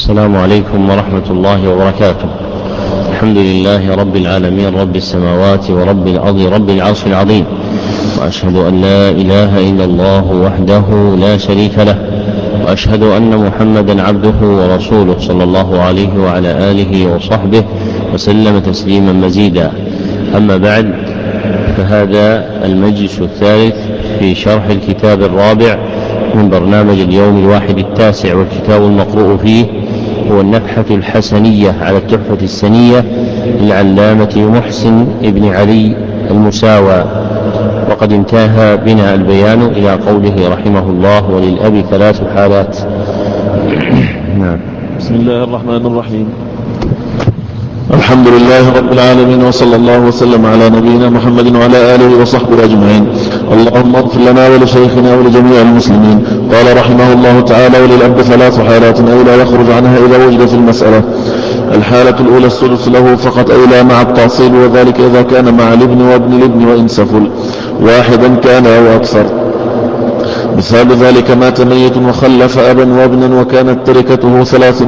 السلام عليكم ورحمة الله وبركاته. الحمد لله رب العالمين، رب السماوات ورب الأرض، رب العرش العظيم، وأشهد أن لا إله إلا الله وحده لا شريك له، وأشهد أن محمدا عبده ورسوله صلى الله عليه وعلى آله وصحبه وسلم تسليما مزيدا. أما بعد، فهذا المجلس الثالث في شرح الكتاب الرابع من برنامج اليوم الواحد التاسع، والكتاب المقروء فيه هو النفحة الحسنية على التحفة السنية للعلامة محسن ابن علي المساوى. وقد انتهى بنا البيان إلى قوله رحمه الله: وللأب ثلاث حالات. نعم. بسم الله الرحمن الرحيم. الحمد لله رب العالمين، وصلى الله وسلم على نبينا محمد وعلى آله وصحبه أجمعين. اللهم اغفر لنا ولشيخنا ولجميع المسلمين. قال رحمه الله تعالى: وللأب ثلاث حالات أي لا يخرج عنها إذا وجد في المسألة. الحالة الأولى السدس له فقط أي لا مع التعصيب، وذلك إذا كان مع الابن وابن الابن وإن سفل واحدا كان أو أكثر. مثال ذلك: مات ميت وخلف أبا وابنا وكانت تركته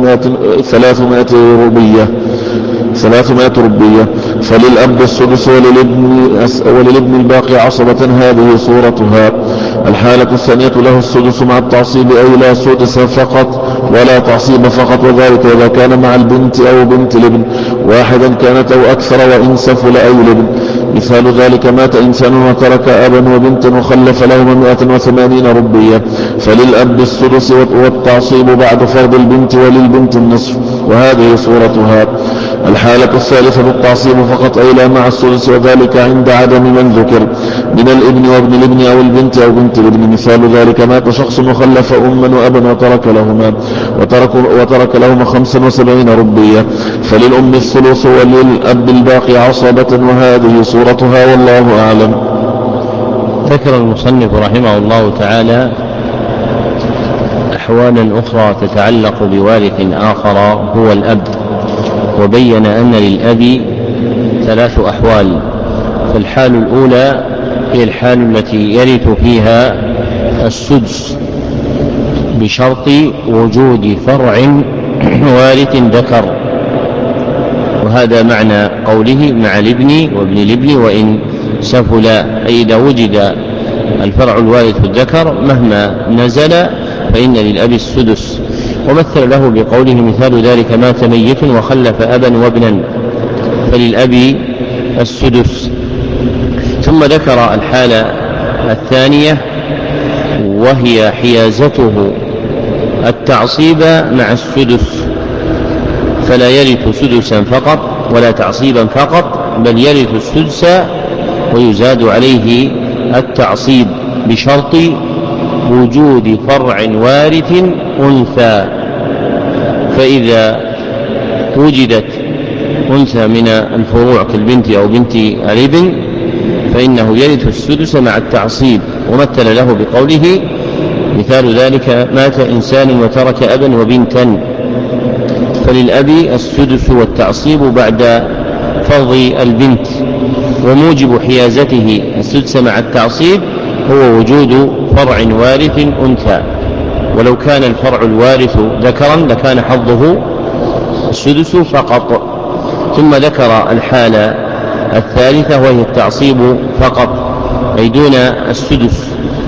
300 ربية، فللأب السدس وللابن الباقي عصبة. هذه صورتها. الحالة الثانية له السدس مع التعصيب أي لا سدس فقط ولا تعصيب فقط، وذلك إذا كان مع البنت أو بنت الابن واحدا كانت أو أكثر وإن سفل أي الابن. مثال ذلك: مات إنسان وترك أبا وبنتا وخلف لهما 180 ربية، فللأب السدس والتعصيب بعد فرض البنت وللبنت النصف، وهذه صورتها. الحالة الثالثة بالتعصيب فقط أي لا مع السدس، وذلك عند عدم من ذكر من الابن وابن الابن أو البنت أو بنت الابن. مثال ذلك: مات شخص وخلف أما وأبا وترك لهما 75 ربية، فللأم الثلث وللأب الباقي عصبة، وهذه صورتها، والله أعلم. ذكر المصنف رحمه الله تعالى أحوالا أخرى تتعلق بوارث آخر هو الأب، وبين أن للأب ثلاث أحوال. فالحال الأولى هي الحال التي يرث فيها السدس بشرط وجود فرع وارث ذكر، وهذا معنى قوله مع الابن وابن الابن وإن سفل، أي إذا وجد الفرع الوارث الذكر مهما نزل فإن للأب السدس. ومثل له بقوله: مثال ذلك: مات ميت وخلف أبا وابنا، فللأب السدس. ثم ذكر الحالة الثانية وهي حيازته التعصيب مع السدس، فلا يرث سدسا فقط ولا تعصيبا فقط، بل يرث السدس ويزاد عليه التعصيب بشرط وجود فرع وارث أنثى. فإذا وجدت أنثى من الفروع كالبنت أو بنت الابن فإنه يرث السدس مع التعصيب. ومثل له بقوله: مثال ذلك: مات إنسان وترك أبا وبنتا، فللأب السدس والتعصيب بعد فرض البنت. وموجب حيازته السدس مع التعصيب هو وجود فرع وارث أنثى، ولو كان الفرع الوارث ذكرا لكان حظه السدس فقط. ثم ذكر الحالة الثالثة وهي التعصيب فقط أي دون السدس،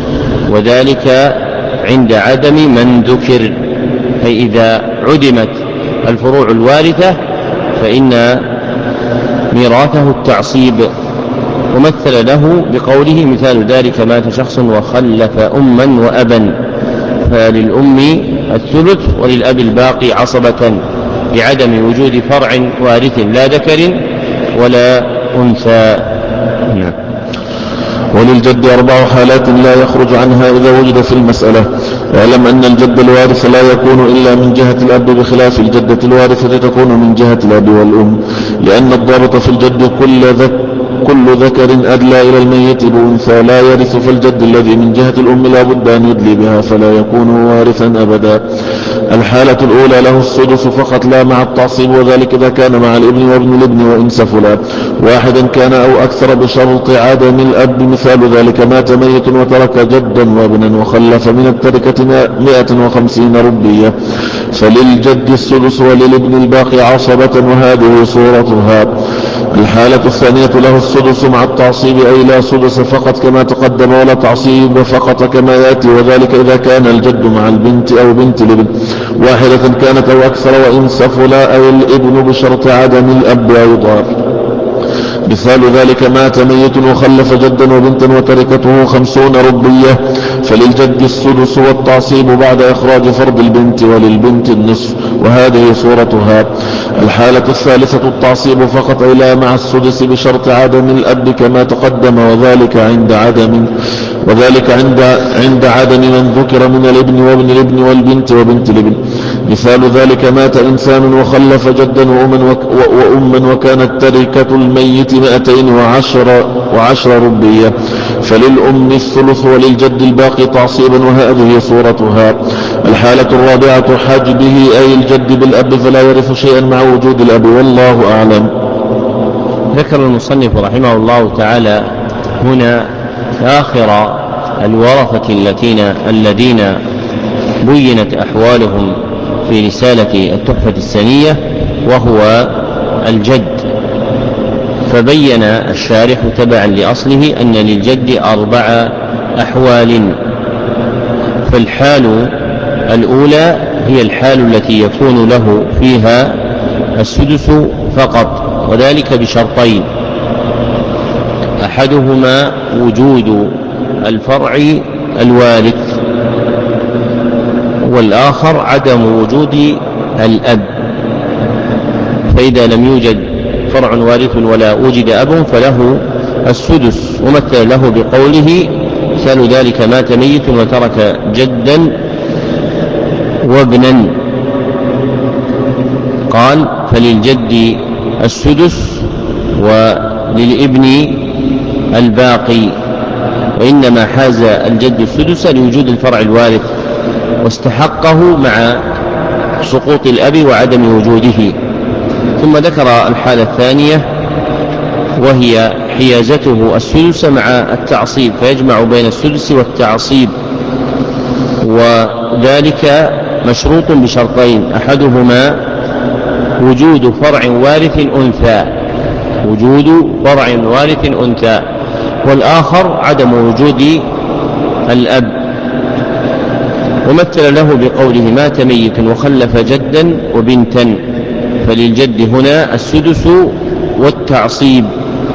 وذلك عند عدم من ذكر، أي إذا عدمت الفروع الوارثة فإن ميراثه التعصيب. ومثل له بقوله: مثال ذلك: مات شخص وخلف أما وأبا، فللأم الثلث وللأب الباقي عصبة بعدم وجود فرع وارث لا ذكر ولا أنثى. وللجد 4 حالات لا يخرج عنها إذا وجد في المسألة. واعلم أن الجد الوارث لا يكون إلا من جهة الأب، بخلاف الجدة الوارثة تكون من جهة الأب والأم، لأن الضابط في الجد كل ذكر أدلى إلى الميت بأنثى لا يرث، فالجد الذي من جهة الأم لا بد أن يدلي بها فلا يكون وارثا أبدا. الحالة الأولى له السدس فقط لا مع التعصيب، وذلك إذا كان مع الابن وابن الابن وإن سفلا، واحدا كان أو أكثر بشرط عدم الأب. مثال ذلك مات ميت وترك جدا وابنا وخلف من التركة 150 ربية، فللجد السدس وللابن الباقي عصبة، وهذه صورتها. الحالة الثانية له السدس مع التعصيب، أي لا سدس فقط كما تقدم ولا تعصيب فقط كما يأتي، وذلك إذا كان الجد مع البنت أو بنت الابن واحدة كانت أو أكثر، وإن سفلا أي الابن بشرط عدم الأب أيضا. مثال ذلك مات ميت وخلف جدا وبنتا وتركته 50 ربية، فللجد السدس والتعصيب بعد إخراج فرض البنت، وللبنت النصف، وهذه صورتها. الحالة الثالثة التعصيب فقط، أي لا مع السدس بشرط عدم الأب كما تقدم، وذلك عند عدم من ذكر من الابن وابن الابن والبنت وبنت الابن. مثال ذلك مات إنسان وخلف جدا وأما وكانت تركة الميت 210 ربية، فللأم الثلث وللجد الباقي تعصيبا، وهذه صورتها. الحالة الرابعة حجبه، أي الجد بالأب فلا يرث شيئا مع وجود الأب، والله أعلم. ذكر المصنف رحمه الله تعالى هنا آخر الورثة الذين بينت أحوالهم في رسالة التحفة السنية، وهو الجد. فبين الشارح تبعا لأصله أن للجد 4 أحوال. فالحال الأولى هي الحال التي يكون له فيها السدس فقط، وذلك بشرطين: أحدهما وجود الفرع الوارث، والآخر عدم وجود الأب. فإذا لم يوجد فرع وارث ولا وجد أب فله السدس، ومثل له بقوله: مثال ذلك مات ميت وترك جدا وابنا، قال: فللجد السدس وللابن الباقي. وإنما حاز الجد السدس لوجود الفرع الوارث، واستحقه مع سقوط الأب وعدم وجوده. ثم ذكر الحالة الثانية، وهي حيازته السدس مع التعصيب، فيجمع بين السدس والتعصيب، وذلك مشروط بشرطين: أحدهما وجود فرع وارث أنثى، والآخر عدم وجود الأب. ومثل له بقوله: مات ميت وخلف جدا وبنتا، فللجد هنا السدس والتعصيب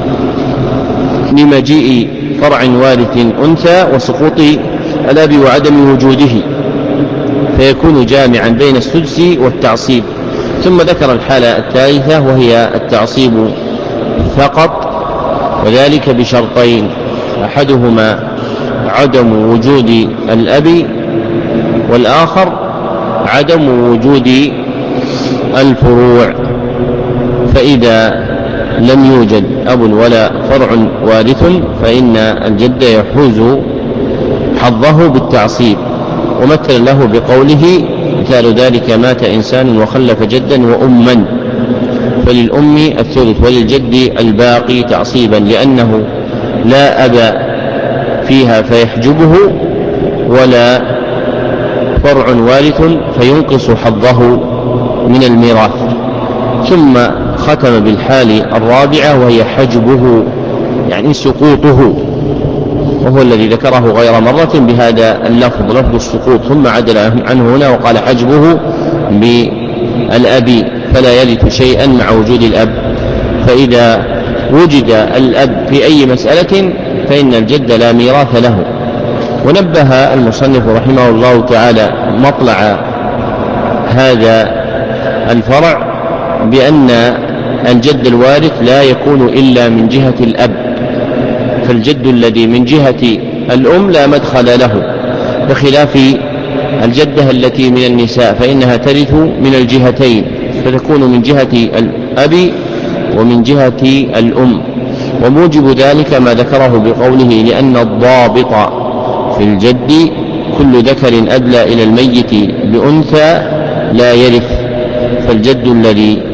لمجيء فرع وارث أنثى وسقوط الأب وعدم وجوده، فيكون جامعا بين السدس والتعصيب. ثم ذكر الحالة الثالثة، وهي التعصيب فقط، وذلك بشرطين: أحدهما عدم وجود الأب، والآخر عدم وجود الفروع. فإذا لم يوجد أب ولا فرع وارث فإن الجد يحوز حظه بالتعصيب. ومثل له بقوله: مثال ذلك مات إنسان وخلف جدا وأما، فللأم الثلث وللجد الباقي تعصيبا، لأنه لا أب فيها فيحجبه، ولا فرع وارث فينقص حظه من الميراث. ثم ختم بالحال الرابعة، وهي حجبه، يعني سقوطه، وهو الذي ذكره غير مرة بهذا اللفظ، لفظ السقوط، ثم عدل عنه هنا وقال: حجبه بالأب، فلا يرث شيئا مع وجود الأب. فإذا وجد الأب في أي مسألة فإن الجد لا ميراث له. ونبه المصنف رحمه الله تعالى مطلع هذا الفرع بأن الجد الوارث لا يكون إلا من جهة الأب، فالجد الذي من جهة الأم لا مدخل له، بخلاف الجدة التي من النساء فإنها ترث من الجهتين، فتكون من جهة الأب ومن جهة الأم. وموجب ذلك ما ذكره بقوله: لأن الضابط في الجد كل ذكر أدلى إلى الميت بأنثى لا يرث، فالجد الذي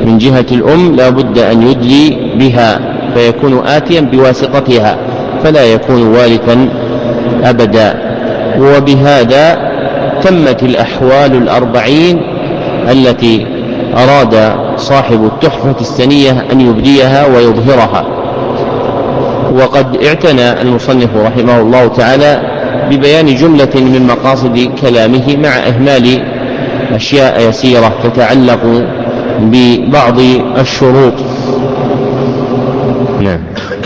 من جهة الأم لا بد أن يدلي بها فيكون آتيا بواسطتها فلا يكون وارثا أبدا. وبهذا تمت الأحوال 40 التي أراد صاحب التحفة السنية أن يبديها ويظهرها. وقد اعتنى المصنف رحمه الله تعالى ببيان جملة من مقاصد كلامه مع إهمال أشياء يسيرة تتعلق ببعض الشروط. نعم.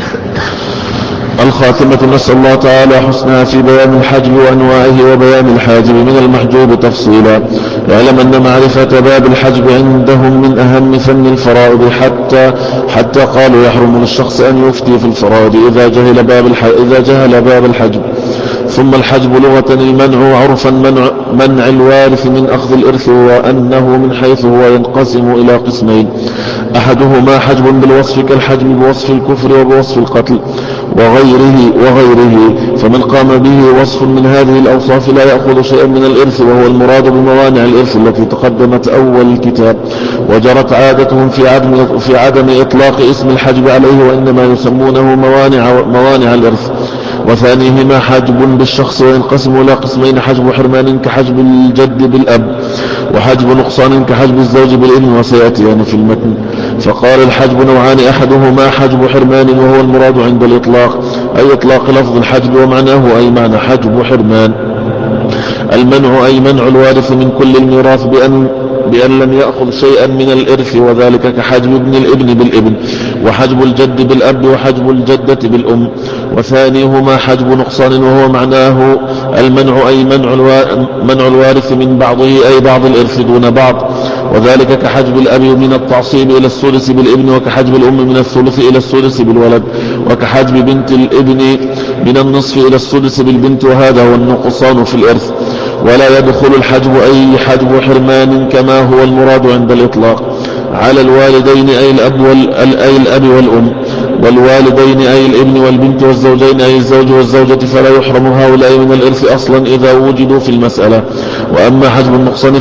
الخاتمة نسأل الله تعالى حسنها في بيان الحجب وأنواعه وبيان الحاجب من المحجوب تفصيلا. اعلم أن معرفة باب الحجب عندهم من أهم فن الفرائض حتى قالوا يحرم للشخص أن يفتي في الفرائض إذا جهل باب الحجب. ثم الحجب لغة المنع، وعرفا منع الوارث من أخذ الإرث، وأنه من حيث هو ينقسم إلى قسمين: أحدهما حجب بالوصف كالحجب بوصف الكفر وبوصف القتل وغيره، فمن قام به وصف من هذه الأوصاف لا يأخذ شيئا من الإرث، وهو المراد بموانع الإرث التي تقدمت أول الكتاب. وجرت عادتهم في عدم إطلاق اسم الحجب عليه، وإنما يسمونه موانع الإرث. وثانيهما حجب بالشخص، وينقسم إلى قسمين: حجب حرمان كحجب الجد بالأب، وحجب نقصان كحجب الزوج بالابن، وسيأتيان في المتن. فقال الحجب نوعان: أحدهما حجب حرمان وهو المراد عند الإطلاق، أي إطلاق لفظ الحجب ومعناه أي معنى حجب حرمان. المنع أي منع الوارث من كل الميراث بأن لم يأخذ شيئا من الإرث، وذلك كحجب ابن الابن بالابن، وحجب الجد بالأب، وحجب الجدة بالأم. وثانيهما حجب نقصان وهو معناه المنع أي منع الوارث من بعضه أي بعض الإرث دون بعض، وذلك كحجب الأب من التعصيب إلى الثلث بالابن، وكحجب الأم من الثلث إلى الثلث بالولد، وكحجب بنت الابن من النصف إلى السدس بالبنت، وهذا هو النقصان في الإرث. ولا يدخل الحجب أي حجب حرمان كما هو المراد عند الإطلاق على الوالدين أي الأب والأم، والوالدين أي الابن والبنت، والزوجين أي الزوج والزوجة، فلا يحرم هؤلاء من الإرث أصلا إذا وجدوا في المسألة. وأما حجب النقصان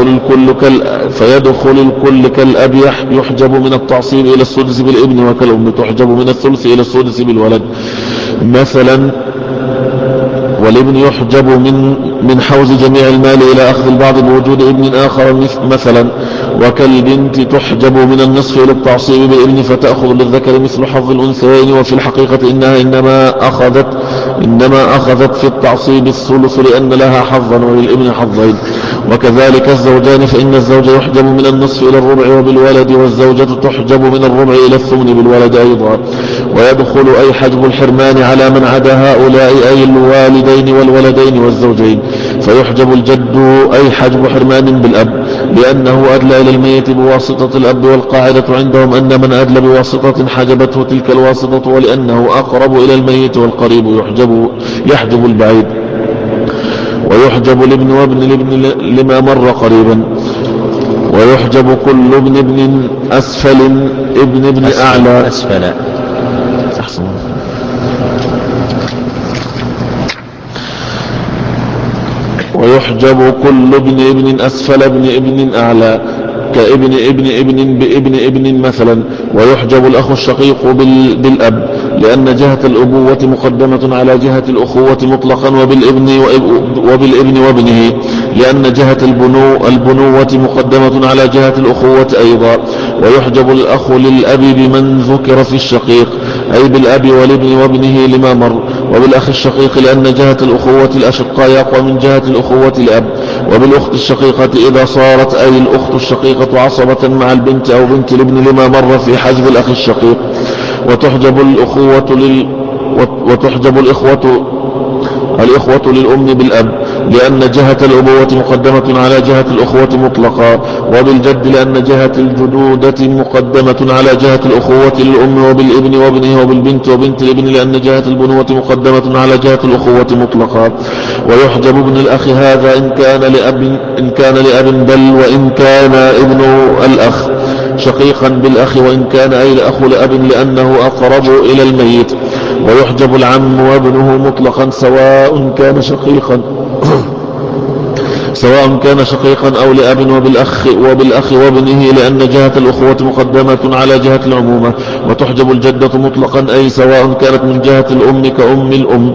فيدخل الكل كالأب يحجب من التعصيب إلى السدس بالابن، وكالأم تحجب من الثلث إلى السدس بالولد مثلا، والابن يحجب من حوز جميع المال إلى أخذ البعض بوجود ابن آخر مثلا، وكالبنت تحجب من النصف إلى التعصيب بالابن فتأخذ للذكر مثل حظ الأنثيين. وفي الحقيقة إنها إنما أخذت في التعصيب الثلث لأن لها حظا وللابن حظين. وكذلك الزوجان، فإن الزوج يحجب من النصف إلى الربع وبالولد، والزوجة تحجب من الربع إلى الثمن بالولد أيضا. ويدخل أي حجب الحرمان على من عدا هؤلاء أي الوالدين والولدين والزوجين، فيحجب الجد أي حجب حرمان بالأب لأنه أدلى إلى الميت بواسطة الأب، والقاعدة عندهم أن من أدلى بواسطة حجبته تلك الواسطة، ولأنه أقرب إلى الميت والقريب يحجب البعيد. ويحجب الابن وابن الابن لما مر قريبا. ويحجب كل ابن أسفل ابن أعلى أسفل. ويحجب كل ابن أسفل ابن أعلى كابن ابن بابن مثلا. ويحجب الأخ الشقيق بالأب لأن جهة الأبوة مقدمة على جهة الأخوة مطلقا، وبالابن وابنه لأن جهة البنوة مقدمة على جهة الأخوة أيضا. ويحجب الأخ للأب بمن ذكر في الشقيق أي بالأب والابن وابنه لما مر، وبالأخ الشقيق لأن جهة الأخوة الأشقاء يقوى من جهة الأخوة الأب. وبالأخت الشقيقة إذا صارت أي الأخت الشقيقة عصبة مع البنت أو بنت الابن لما مر في حجب الأخ الشقيق. وتحجب الإخوة للأم بالأب لأن جهة الأبوة مقدمة على جهة الأخوة مطلقا، وبالجد لأن جهة الجدودة مقدمة على جهة الأخوة للأم، وبالابن وابنه، وبالبنت وبنت الابن لأن جهة البنوة مقدمة على جهة الأخوة مطلقا. ويحجب ابن الأخ هذا إن كان لأب بل وإن كان ابن الأخ شقيقا بالأخ، وإن كان أي الأخ لأب لأنه أقرب إلى الميت. ويحجب العم وابنه مطلقا سواء كان شقيقا أو لأب وبالأخ وابنه، لأن جهة الأخوة مقدمة على جهة العمومة. وتحجب الجدة مطلقا، أي سواء كانت من جهة الأم كأم الأم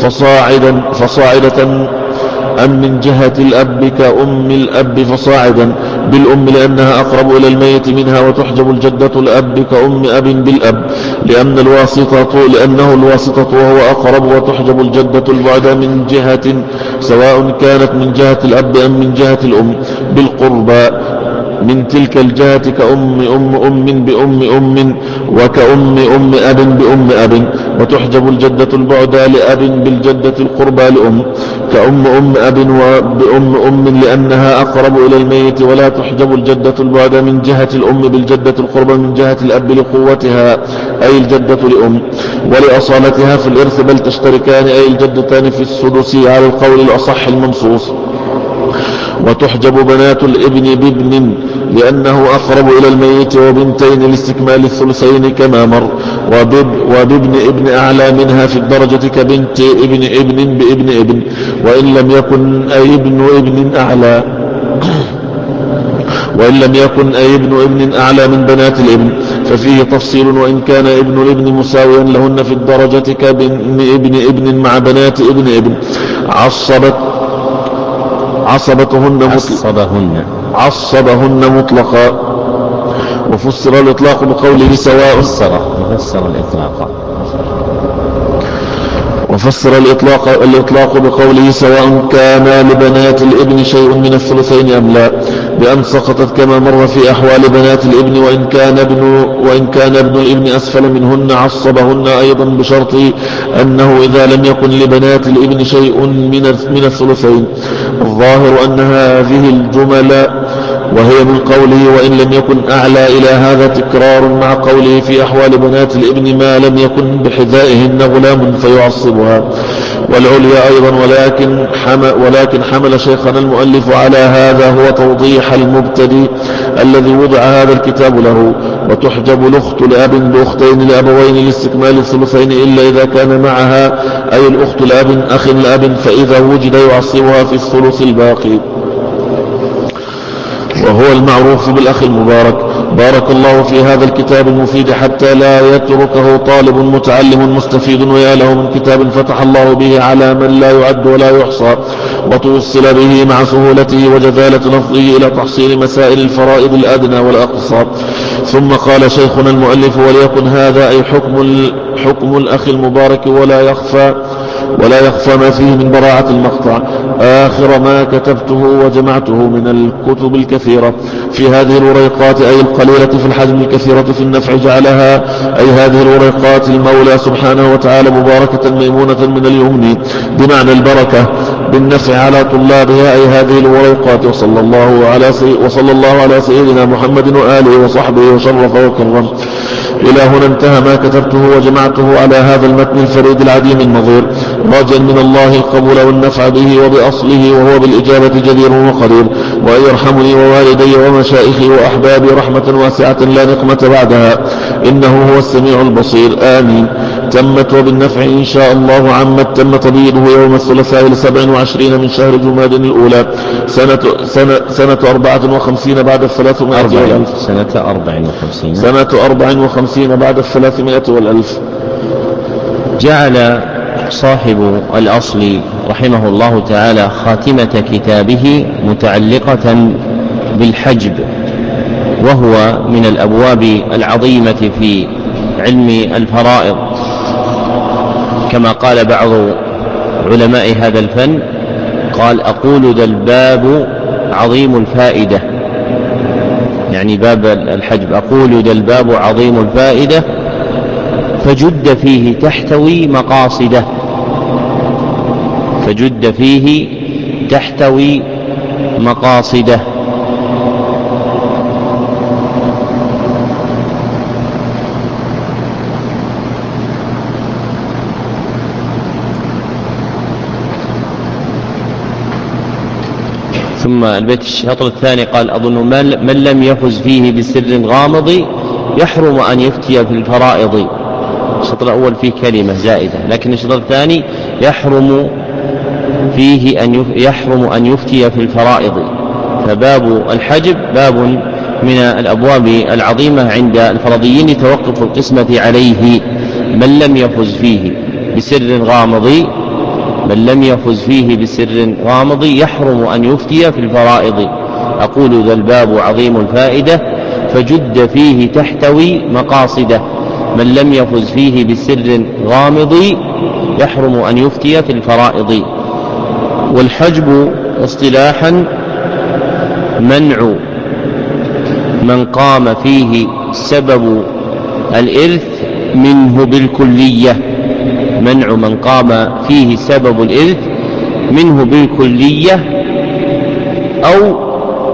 فصاعدة أم من جهة الأب كأم الأب فصاعدا بالأم، لأنها أقرب إلى الميت منها. وتحجب الجدة الأب كأم أب بالأب لأنه الواسطة وهو أقرب. وتحجب الجدة البعد من جهة سواء كانت من جهة الأب أم من جهة الأم بالقربى من تلك الجهة كأم بأم أم وكأم أب بأم أب. وتحجب الجدة البعد لأب بالجدة القربى لأم كأم أب وبأم لأنها أقرب إلى الميت. ولا تحجب الجدة البعد من جهة الأم بالجدة القربى من جهة الأب لقوتها، أي الجدة لأم، ولأصالتها في الإرث، بل تشتركان أي الجدتان في السدس على القول الأصح المنصوص. وتحجب بنات الابن بابن لأنه أقرب إلى الميت، وبنتين لاستكمال الثلثين كما مر. وبابن ابن أعلى منها في الدرجة كبنت ابن بابن ابن، وإن لم يكن أي ابن ابن أعلى من بنات الابن ففيه تفصيل. وإن كان ابن الابن مساويا لهن في الدرجة كابن ابن مع بنات ابن عصبهن مطلقا. وفسر الإطلاق بقوله سواء الإطلاق بقوله سواء كان لبنات الابن شيء من الثلثين أم لا، بأن سقطت كما مر في أحوال بنات الابن. وإن كان ابن الابن أسفل منهن عصبهن أيضا، بشرط أنه إذا لم يكن لبنات الابن شيء من الثلثين. الظاهر أن هذه الجمل وهي من قوله وإن لم يكن أعلى إلى هذا تكرار مع قوله في أحوال بنات الابن ما لم يكن بحذائهن غلام فيعصبها، والعليا أيضا. ولكن حمل شيخنا المؤلف على هذا هو توضيح المبتدئ الذي وضع هذا الكتاب له. وتحجب الأخت لأب بأختين لأبوين لاستكمال الثلثين، إلا إذا كان معها أي الأخت لأب أخ لأب، فإذا وجد يعصبها في الثلث الباقي، وهو المعروف بالأخ المبارك. بارك الله في هذا الكتاب المفيد حتى لا يتركه طالب متعلم مستفيد، ويا له من كتاب فتح الله به على من لا يعد ولا يحصى، وتوصل به مع سهولته وجذالة لفظه إلى تحصيل مسائل الفرائض الأدنى والأقصى. ثم قال شيخنا المؤلف وليكن هذا أي حكم الأخ المبارك ولا يخفى ما فيه من براعة المقطع آخر ما كتبته وجمعته من الكتب الكثيرة في هذه الوريقات، أي القليلة في الحجم الكثيرة في النفع، جعلها أي هذه الوريقات المولى سبحانه وتعالى مباركة ميمونة من اليمن بمعنى البركة بالنفع على طلابها، أي هذه الوريقات. وصلى الله على سيدنا محمد وآله وصحبه وشرف وكرم. إلى هنا انتهى ما كتبته وجمعته على هذا المتن الفريد العديم النظير، راجا من الله القبول والنفع به وبأصله، وهو بالإجابة جدير وقدير، وأن يرحمني ووالدي ومشائخي وأحبابي رحمة واسعة لا نقمة بعدها، إنه هو السميع البصير. آمين. تمت وبالنفع إن شاء الله عمت. تم تبييضه يوم الثلاثاء 27 من شهر جماد الأولى سنة 54 بعد 300 والألف. سنة 54 بعد 300 والألف. جعل صاحب الأصل رحمه الله تعالى خاتمة كتابه متعلقة بالحجب، وهو من الأبواب العظيمة في علم الفرائض، كما قال بعض علماء هذا الفن، قال أقول ذا الباب عظيم الفائدة، يعني باب الحجب، أقول ذا الباب عظيم الفائدة فجد فيه تحتوي مقاصده، فجد فيه تحتوي مقاصده. ثم البيت الشطر الثاني قال أظن من لم يفز فيه بسر غامض يحرم أن يفتي في الفرائض. الشطر الأول فيه كلمة زائدة، لكن الشطر الثاني يحرم فيه يحرم أن يفتي في الفرائض. فباب الحجب باب من الأبواب العظيمة عند الفرضيين لتوقف القسمة عليه. من لم يفز فيه بسر غامض يحرم أن يفتي في الفرائض. أقول ذا الباب عظيم الفائدة فجد فيه تحتوي مقاصده. من لم يفز فيه بسر غامض يحرم أن يفتي في الفرائض. والحجب اصطلاحا منع من قام فيه سبب الإرث منه بالكلية. منع من قام فيه سبب الإرث منه بالكلية أو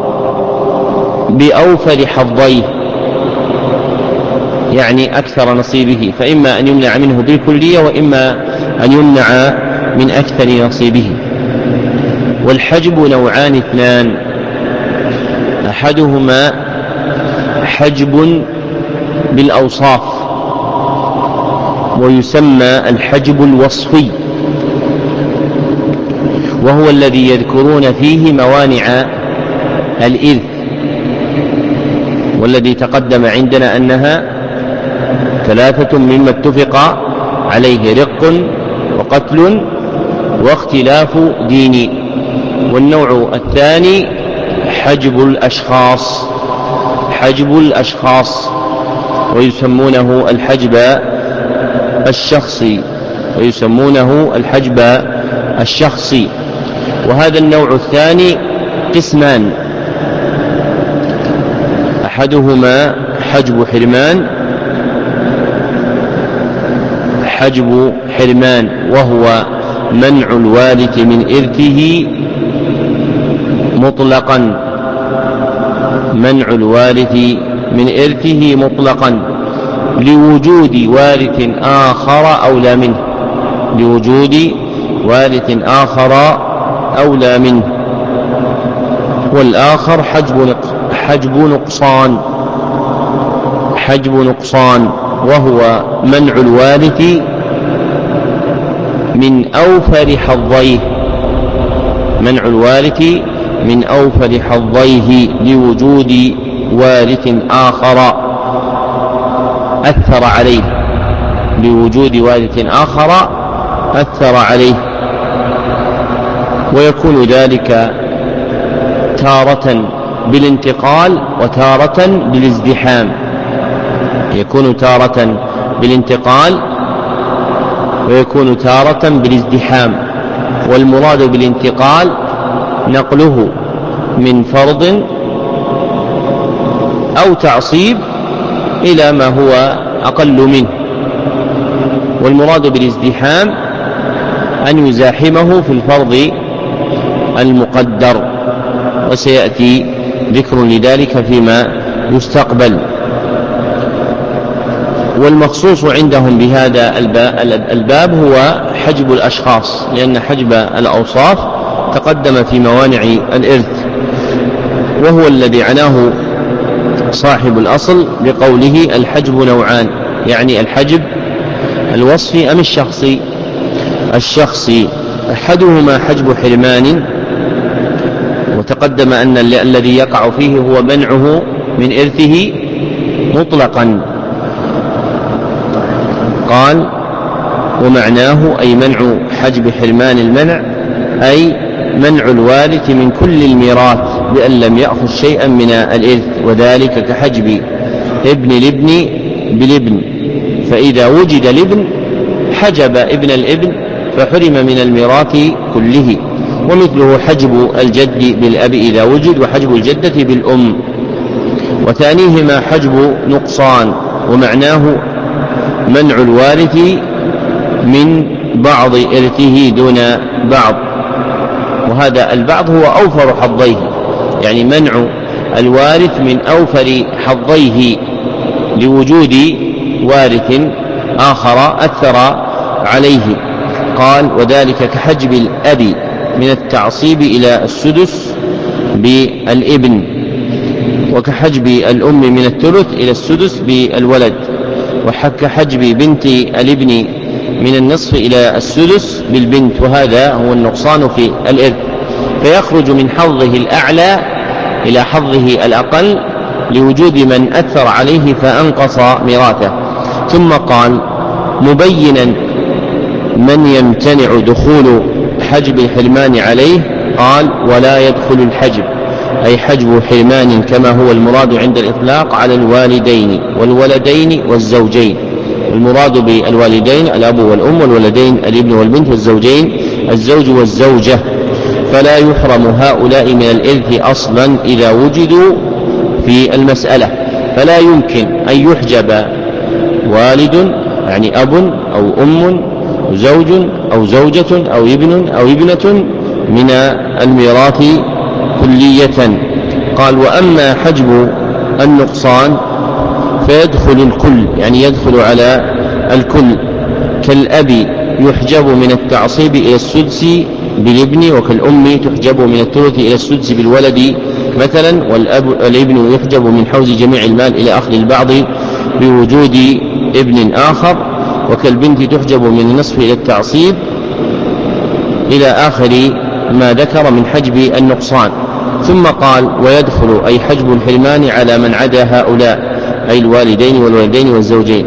بأوفر حظيه، يعني أكثر نصيبه، فإما أن يمنع منه بالكلية وإما أن يمنع من أكثر نصيبه. والحجب نوعان اثنان، أحدهما حجب بالأوصاف ويسمى الحجب الوصفي، وهو الذي يذكرون فيه موانع الإرث، والذي تقدم عندنا أنها ثلاثة مما اتفق عليه: رق وقتل واختلاف دين. والنوع الثاني حجب الأشخاص ويسمونه الحجب الشخصي. وهذا النوع الثاني قسمان: أحدهما حجب حرمان وهو منع الوارث من إرثه مطلقا لوجود وارث آخر أولى منه. والآخر حجب نقصان وهو منع الوارث من أوفر حظيه لوجود وارث آخر أثر عليه. ويكون ذلك تارة بالانتقال وتارة بالازدحام. ويكون تارة بالازدحام. والمراد بالانتقال نقله من فرض أو تعصيب إلى ما هو أقل منه. والمراد بالازدحام أن يزاحمه في الفرض المقدر، وسيأتي ذكر لذلك فيما يستقبل. والمخصوص عندهم بهذا الباب هو حجب الأشخاص، لأن حجب الأوصاف تقدم في موانع الإرث، وهو الذي عناه صاحب الأصل بقوله الحجب نوعان، يعني الحجب الوصفي أم الشخصي. أحدهما حجب حرمان، وتقدم أن الذي يقع فيه هو منعه من إرثه مطلقا. قال: ومعناه أي منع حجب حرمان المنع أي منع الوارث من كل الميراث بأن لم يأخذ شيئا من الإرث، وذلك كحجب ابن الابن بالابن، فإذا وجد الابن حجب ابن الابن فحرم من الميراث كله. ومثله حجب الجد بالأب إذا وجد، وحجب الجدة بالأم. وثانيهما حجب نقصان، ومعناه منع الوارث من بعض إرثه دون بعض، وهذا البعض هو أوفر حظيه، يعني منع الوارث من أوفر حظيه لوجود وارث آخر أثر عليه. قال: وذلك كحجب الأب من التعصيب إلى السدس بالابن، وكحجب الأم من الثلث إلى السدس بالولد، وكحجب بنت الابن من النصف إلى السدس بالبنت، وهذا هو النقصان في الإرث، فيخرج من حظه الأعلى إلى حظه الأقل لوجود من أثر عليه فأنقص ميراثه. ثم قال مبينا من يمتنع دخول حجب الحرمان عليه، قال ولا يدخل الحجب أي حجب حرمان كما هو المراد عند الإطلاق على الوالدين والولدين والزوجين. المراد بالوالدين الأب والأم، والولدين الابن والبنت، والزوجين الزوج والزوجة، فلا يحرم هؤلاء من الإرث أصلا إذا وجدوا في المسألة. فلا يمكن أن يحجب والد يعني أب أو أم أو زوج أو زوجة أو ابن أو ابنة من الميراث كلية. قال وأما حجب النقصان فيدخل الكل، يعني يدخل على الكل، كالأب يحجب من التعصيب إلى السدس بالابن، وكالأم تحجب من الثلث إلى السدس بالولد مثلا، والابن يحجب من حوز جميع المال إلى أخذ البعض بوجود ابن آخر، وكالبنت تحجب من النصف إلى التعصيب إلى آخر ما ذكر من حجب النقصان. ثم قال ويدخل أي حجب الحرمان على من عدا هؤلاء أي الوالدين والولدين والزوجين،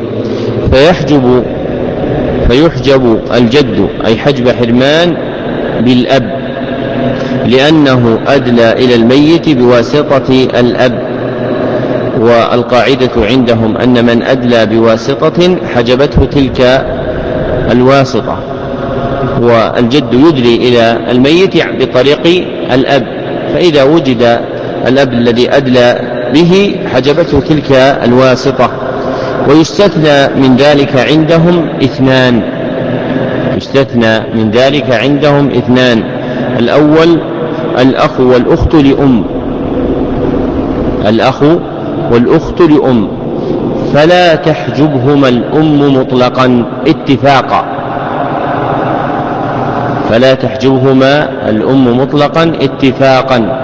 فيحجب الجد أي حجب حرمان بالأب، لأنه أدلى إلى الميت بواسطة الأب، والقاعدة عندهم أن من أدلى بواسطة حجبته تلك الواسطة، والجد يدلي إلى الميت بطريق الأب، فإذا وجد الأب الذي أدلى به حجبته تلك الواسطة. ويستثنى من ذلك عندهم اثنان، الأول الأخ والأخت لأم، فلا تحجبهما الأم مطلقا اتفاقا،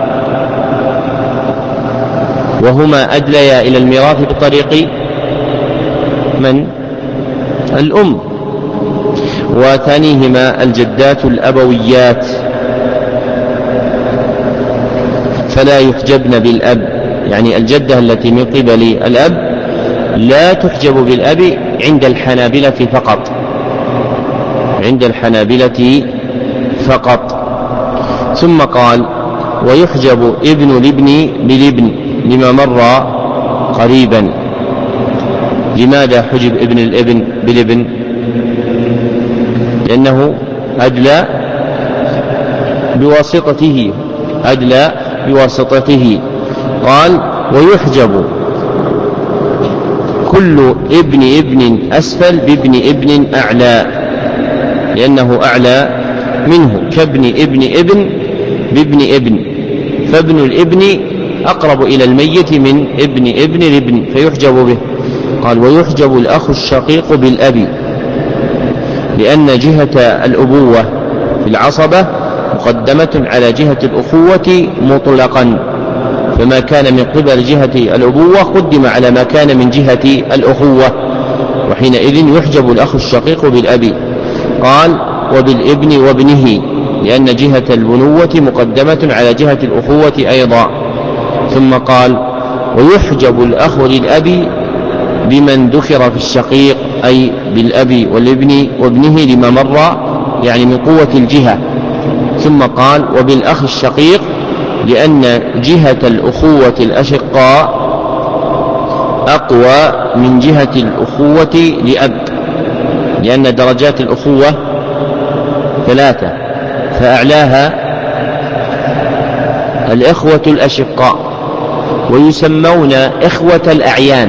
وهما أدليا إلى الميراث بطريق من؟ الأم. وثانيهما الجدات الأبويات، فلا يحجبن بالأب، يعني الجدة التي من قبل الأب لا تحجب بالأب عند الحنابلة فقط. ثم قال ويحجب ابن الابن بالابن لما مر قريبا. لماذا حجب ابن الابن بالابن؟ لأنه أدلى بواسطته. قال ويحجب كل ابن أسفل بابن ابن أعلى، لأنه أعلى منه، كابن ابن بابن ابن، فابن الابن أقرب إلى الميت من ابن الابن فيحجب به. قال ويحجب الأخ الشقيق بالأب، لأن جهة الأبوة في العصبة مقدمة على جهة الأخوة مطلقا، فما كان من قبل جهة الأبوة قدم على ما كان من جهة الأخوة، وحينئذ يحجب الأخ الشقيق بالأب. قال وبالابن وابنه، لأن جهة البنوة مقدمة على جهة الأخوة أيضا. ثم قال ويحجب الأخ للأب بمن ذكر في الشقيق، أي بالأب والابن وابنه لما مر، يعني من قوة الجهة. ثم قال وبالأخ الشقيق، لأن جهة الأخوة الأشقاء أقوى من جهة الأخوة لأب، لأن درجات الأخوة 3، فأعلاها الإخوة الأشقاء، ويسمون إخوة الأعيان،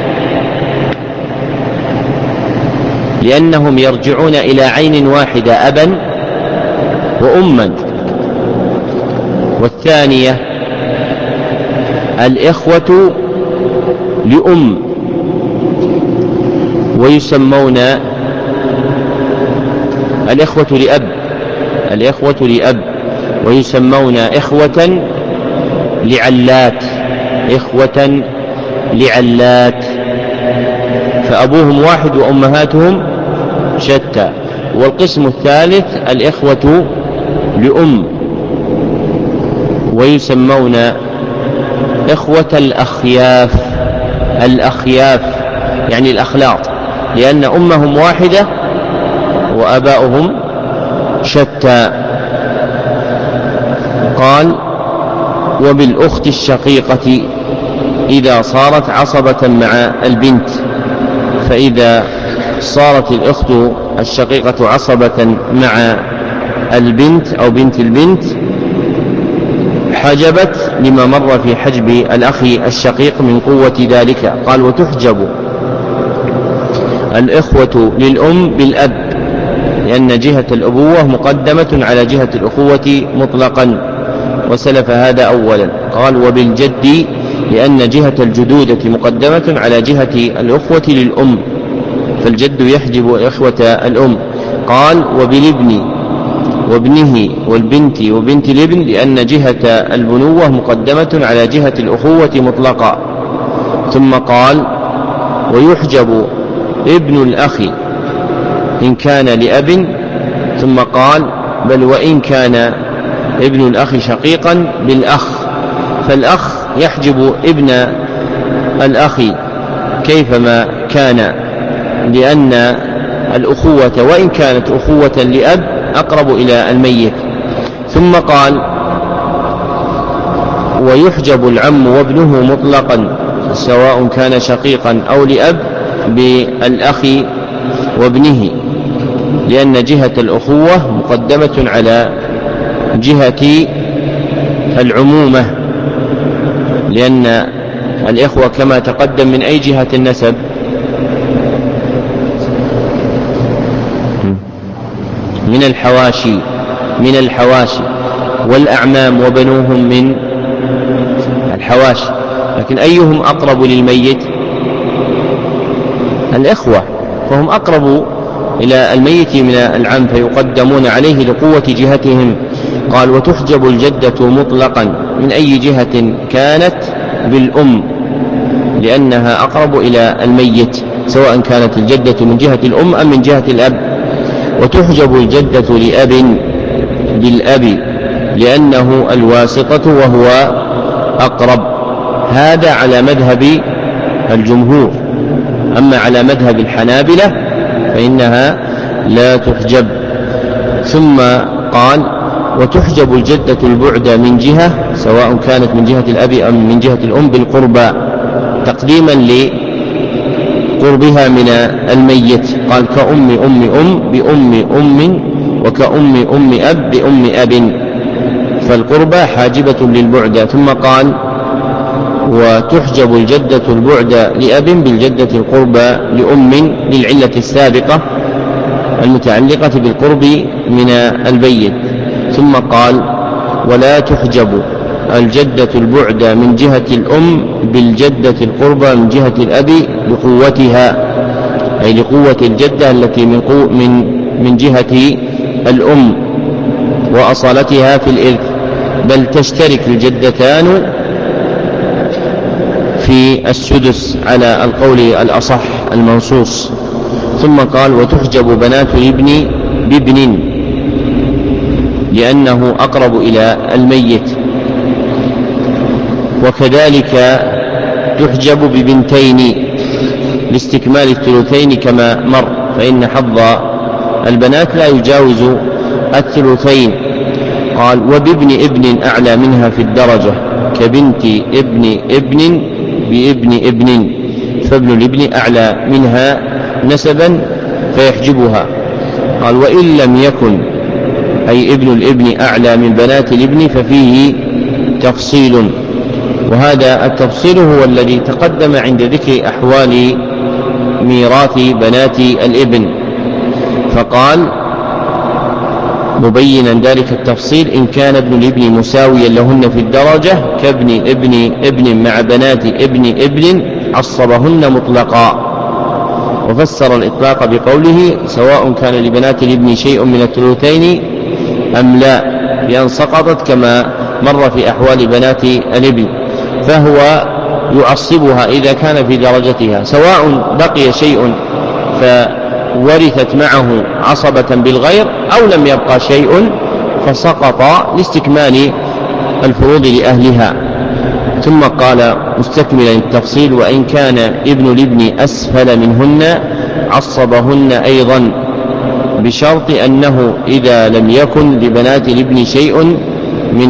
لأنهم يرجعون إلى عين واحدة أبا وأما. والثانية الإخوة لأم، ويسمون الإخوة لأب ويسمون إخوة لعلات، فأبوهم واحد وأمهاتهم شتى. والقسم الثالث الإخوة لأم، ويسمون إخوة الأخياف. الأخياف يعني الأخلاط، لأن أمهم واحدة وأباؤهم شتى. قال: وبالأخت الشقيقة إذا صارت عصبة مع البنت. فإذا صارت الأخت الشقيقة عصبة مع البنت أو بنت البنت حجبت لما مر في حجب الأخ الشقيق من قوة ذلك. قال: وتحجب الإخوة للأم بالأب، لأن جهة الأبوة مقدمة على جهة الأخوة مطلقا، وسلف هذا أولا. قال: وبالجد، لأن جهة الجدودة مقدمة على جهة الأخوة للأم، فالجد يحجب إخوة الأم. قال: وبالابن وابنه والبنت وبنت الابن، لأن جهة البنوة مقدمة على جهة الأخوة مطلقا. ثم قال: ويحجب ابن الأخ إن كان لأب. ثم قال: بل وإن كان ابن الأخ شقيقا بالأخ، فالأخ يحجب ابن الأخ كيفما كان، لأن الأخوة وإن كانت أخوة لأب أقرب إلى الميت. ثم قال: ويحجب العم وابنه مطلقا سواء كان شقيقا أو لأب بالأخ وابنه، لأن جهة الأخوة مقدمة على جهة العمومة، لأن الإخوة كما تقدم من أي جهة النسب؟ من الحواشي والأعمام وبنوهم من الحواشي. لكن أيهم أقرب للميت؟ الإخوة، فهم أقرب إلى الميت من العم، فيقدمون عليه لقوة جهتهم. قال: وتحجب الجدة مطلقا من أي جهة كانت بالأم، لأنها أقرب إلى الميت، سواء كانت الجدة من جهة الأم أم من جهة الأب. وتحجب الجدة لأب بالأب، لأنه الواسطة وهو أقرب. هذا على مذهب الجمهور. أما على مذهب الحنابلة فإنها لا تحجب. ثم قال: وتحجب الجدة البعد من جهة سواء كانت من جهة الأب أو من جهة الأم بالقربى، تقديما لقربها من الميت. قال: كأم بأم أم، وكأم أب بأم أب، فالقربى حاجبة للبعد. ثم قال: وتحجب الجدة البعد لأب بالجدة القربى لأم، للعلة السابقة المتعلقة بالقرب من البيت. ثم قال: ولا تحجب الجدة البعد من جهة الأم بالجدة القربى من جهة الأب لقوتها، أي لقوة الجدة التي من جهة الأم وأصالتها في الإرث، بل تشترك الجدتان في السدس على القول الأصح المنصوص. ثم قال: وتحجب بنات الابن بابن، لأنه أقرب إلى الميت. وكذلك تحجب ببنتين لاستكمال الثلثين كما مر، فإن حظ البنات لا يجاوز الثلثين. قال: وبابن ابن أعلى منها في الدرجة، كبنت ابن ابن بابن ابن، فابن الابن أعلى منها نسبا فيحجبها. قال: وإن لم يكن أي ابن الابن أعلى من بنات الابن ففيه تفصيل، وهذا التفصيل هو الذي تقدم عند ذكر أحوال ميراث بنات الابن. فقال مبينا ذلك التفصيل: إن كان ابن الابن مساويا لهن في الدرجة كابن ابن ابن مع بنات ابن ابن عصبهن مطلقا. وفسر الإطلاق بقوله: سواء كان لبنات الابن شيء من الثلثين أم لا، بأن سقطت كما مر في أحوال بنات الابن، فهو يعصبها إذا كان في درجتها، سواء بقي شيء ورثت معه عصبة بالغير أو لم يبقى شيء فسقط لاستكمال الفروض لأهلها. ثم قال مستكملا التفصيل: وإن كان ابن الابن أسفل منهن عصبهن أيضا بشرط أنه إذا لم يكن لبنات الابن شيء من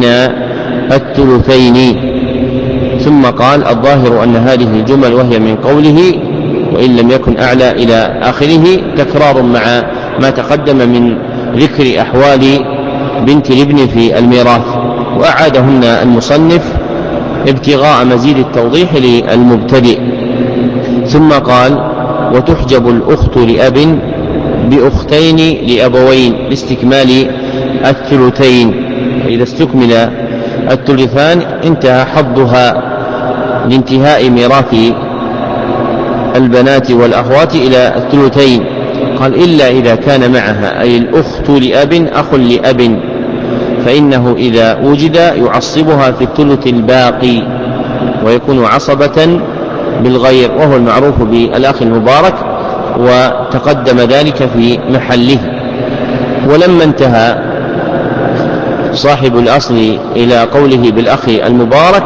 الثلثين. ثم قال: الظاهر أن هذه الجمل وهي من قوله وإن لم يكن أعلى إلى آخره تكرار مع ما تقدم من ذكر أحوال بنت الابن في الميراث، وأعادهن المصنف ابتغاء مزيد التوضيح للمبتدئ. ثم قال: وتحجب الأخت لأب بأختين لأبوين لاستكمال الثلثين. إذا استكمل الثلثان انتهى حظها لانتهاء ميراث البنات والأخوات إلى الثلثين. قال: إلا إذا كان معها أي الأخت لأب أخ لأب، فإنه إذا وجد يعصبها في الثلث الباقي ويكون عصبة بالغير، وهو المعروف بالأخ المبارك، وتقدم ذلك في محله. ولما انتهى صاحب الأصل إلى قوله بالأخ المبارك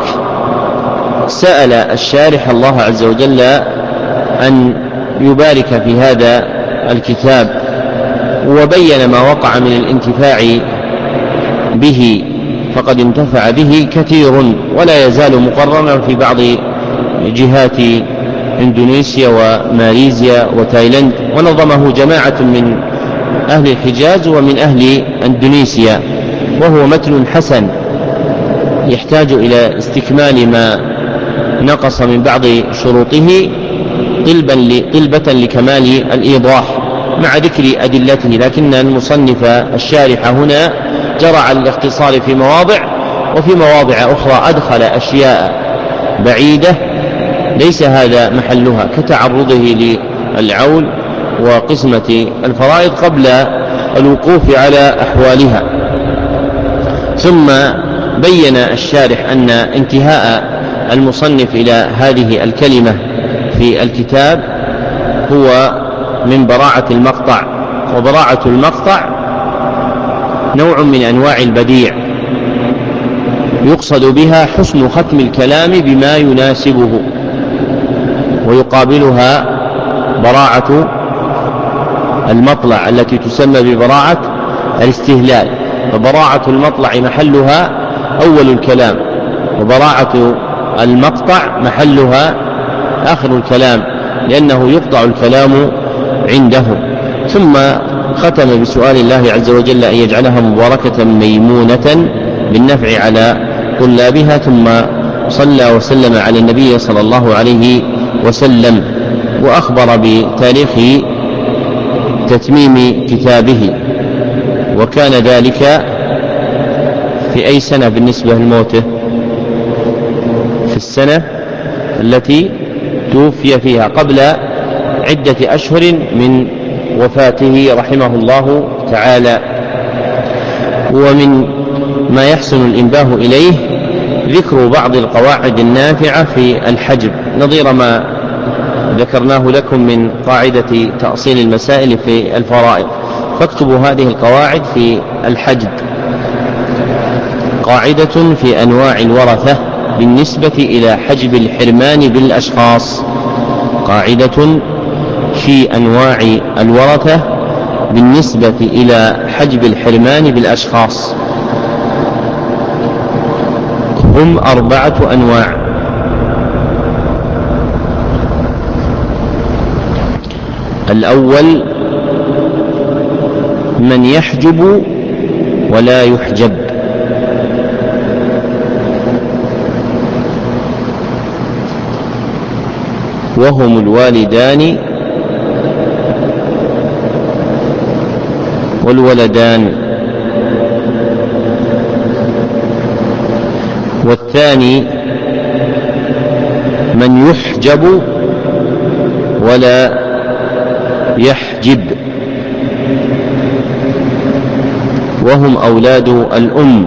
سأل الشارح الله عز وجل أن يبارك في هذا الكتاب، وبين ما وقع من الانتفاع به، فقد انتفع به كثير ولا يزال مقررا في بعض جهات إندونيسيا وماليزيا وتايلاند، ونظمه جماعة من أهل الحجاز ومن أهل إندونيسيا، وهو متن حسن يحتاج إلى استكمال ما نقص من بعض شروطه طلبة لكمال الإيضاح مع ذكر أدلته، لكن المصنف الشارح هنا جرى على الاختصار في مواضع، وفي مواضع أخرى أدخل أشياء بعيدة ليس هذا محلها، كتعرضه للعول وقسمة الفرائض قبل الوقوف على أحوالها. ثم بين الشارح أن انتهاء المصنف إلى هذه الكلمة في الكتاب هو من براعة المقطع، وبراعة المقطع نوع من أنواع البديع يقصد بها حسن ختم الكلام بما يناسبه، ويقابلها براعة المطلع التي تسمى ببراعة الاستهلال، فبراعة المطلع محلها أول الكلام، وبراعة المقطع محلها آخر الكلام، لأنه يقطع الكلام عنده. ثم ختم بسؤال الله عز وجل أن يجعلها مباركة ميمونة بالنفع على طلابها، ثم صلى وسلم على النبي صلى الله عليه وسلم، وأخبر بتاريخ تتميم كتابه، وكان ذلك في أي سنة بالنسبة لموته؟ في السنة التي توفي فيها قبل عدة أشهر من وفاته رحمه الله تعالى. ومن ما يحسن الإنباه إليه ذكر بعض القواعد النافعة في الحجب نظير ما ذكرناه لكم من قاعدة تأصيل المسائل في الفرائض، فاكتبوا هذه القواعد في الحجب. قاعدة في أنواع الورثة بالنسبة إلى حجب الحرمان بالأشخاص. قاعدة في أنواع الورثة بالنسبة إلى حجب الحرمان بالأشخاص. هم 4 أنواع: الأول من يحجب ولا يحجب، وهم الوالدان والولدان. والثاني من يحجب ولا يحجب، وهم أولاد الأم.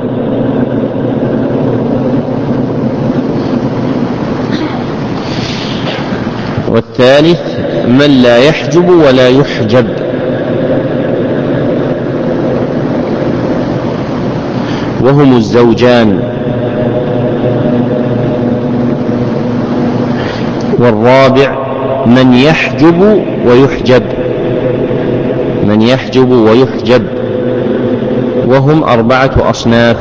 والثالث من لا يحجب ولا يحجب. وهم الزوجان. والرابع من يحجب ويحجب، من يحجب ويحجب، وهم 4 أصناف.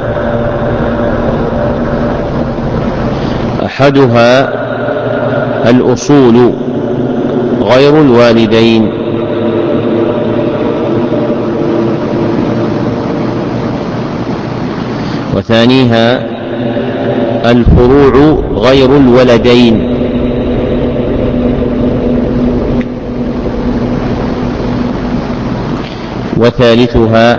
أحدها الأصول غير الوالدين، وثانيها الفروع غير الولدين، وثالثها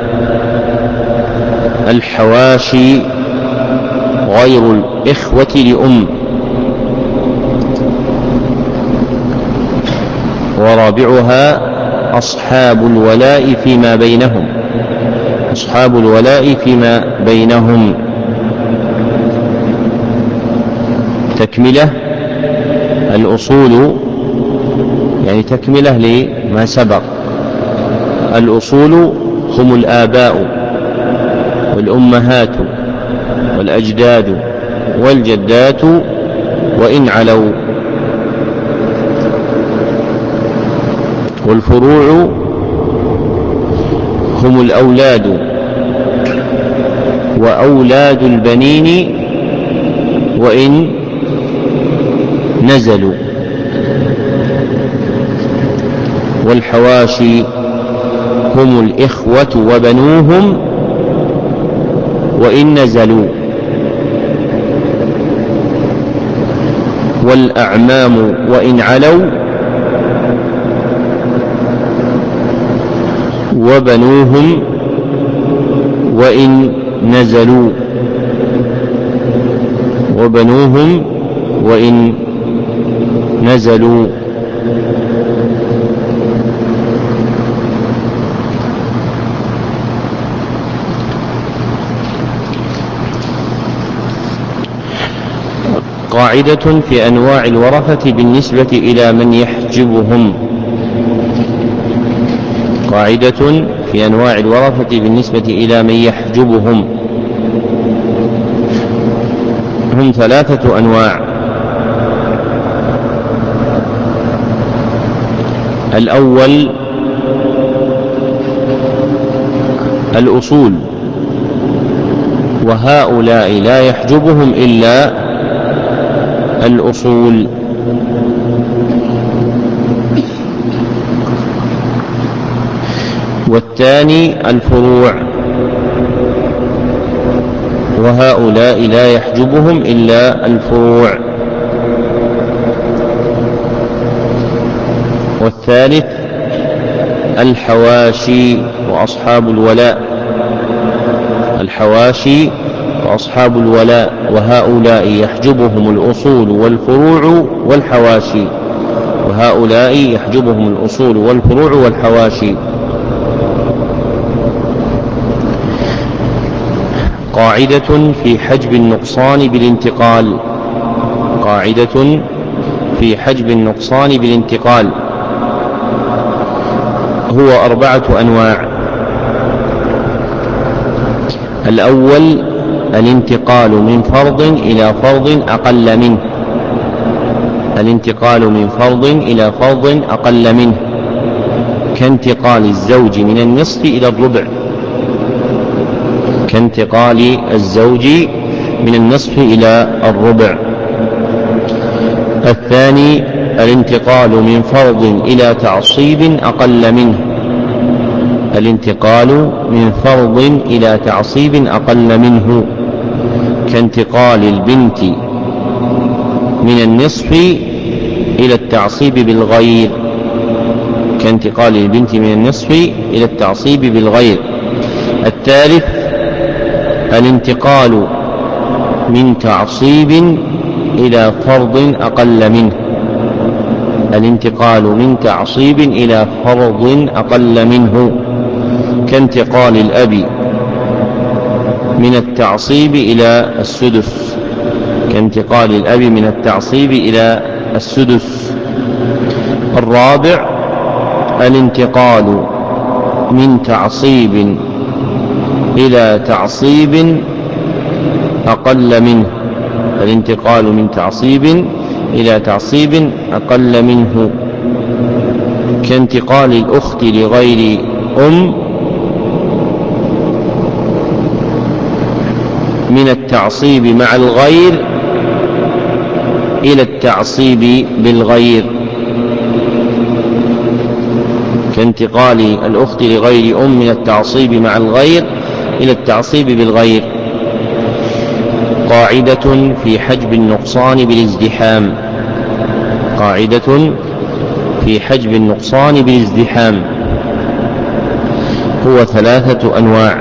الحواشي غير الإخوة لأم، ورابعها أصحاب الولاء فيما بينهم، أصحاب الولاء فيما بينهم. تكملة الأصول يعني تكملة لما سبق. الأصول هم الآباء والأمهات والأجداد والجدات وإن علوا. والفروع هم الأولاد وأولاد البنين وإن نزلوا. والحواشي هم الإخوة وبنوهم وإن نزلوا. والأعمام وإن علوا وبنوهم وإن نزلوا، وبنوهم وإن نزلوا. قاعدة في أنواع الورثة بالنسبة إلى من يحجبهم. قاعدة في أنواع الورثة بالنسبة إلى من يحجبهم. هم 3 أنواع. الأول الأصول، وهؤلاء لا يحجبهم إلا الأصول. والثاني الفروع، وهؤلاء لا يحجبهم إلا الفروع. والثالث الحواشي وأصحاب الولاء، الحواشي وأصحاب الولاء، وهؤلاء يحجبهم الأصول والفروع والحواشي، وهؤلاء يحجبهم الأصول والفروع والحواشي. قاعدة في حجب النقصان بالانتقال. قاعدة في حجب النقصان بالانتقال. هو 4 أنواع. الأول الانتقال من فرض إلى فرض أقل منه، الانتقال من فرض إلى فرض أقل منه، كانتقال الزوج من النصف إلى الربع، كانتقال الزوج من النصف إلى الربع. الثاني الانتقال من فرض إلى تعصيب أقل منه، الانتقال من فرض إلى تعصيب أقل منه، كانتقال البنت من النصف إلى التعصيب بالغير، كانتقال البنت من النصف إلى التعصيب بالغير. الثالث الانتقال من تعصيب إلى فرض أقل منه، الانتقال من تعصيب إلى فرض أقل منه، كانتقال الأب من التعصيب إلى السدس، كانتقال الأب من التعصيب إلى السدس. الرابع الانتقال من تعصيب إلى تعصيب أقل منه، الانتقال من تعصيب إلى تعصيب أقل منه، كانتقال الأخت لغير من التعصيب مع الغير إلى التعصيب بالغير، كانتقال الأخت لغير من التعصيب مع الغير إلى التعصيب بالغير. قاعدة في حجب النقصان بالازدحام، قاعدة في حجب النقصان بالازدحام هو 3 أنواع.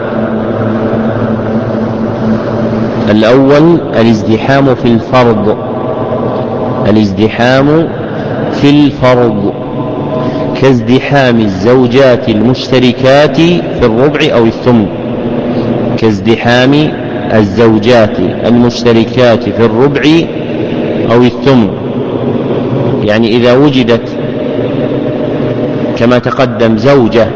الأول الازدحام في الفرض، الازدحام في الفرض كازدحام الزوجات المشتركات في الربع أو الثمن، كازدحام الزوجات المشتركات في الربع أو الثمن، يعني إذا وجدت كما تقدم زوجة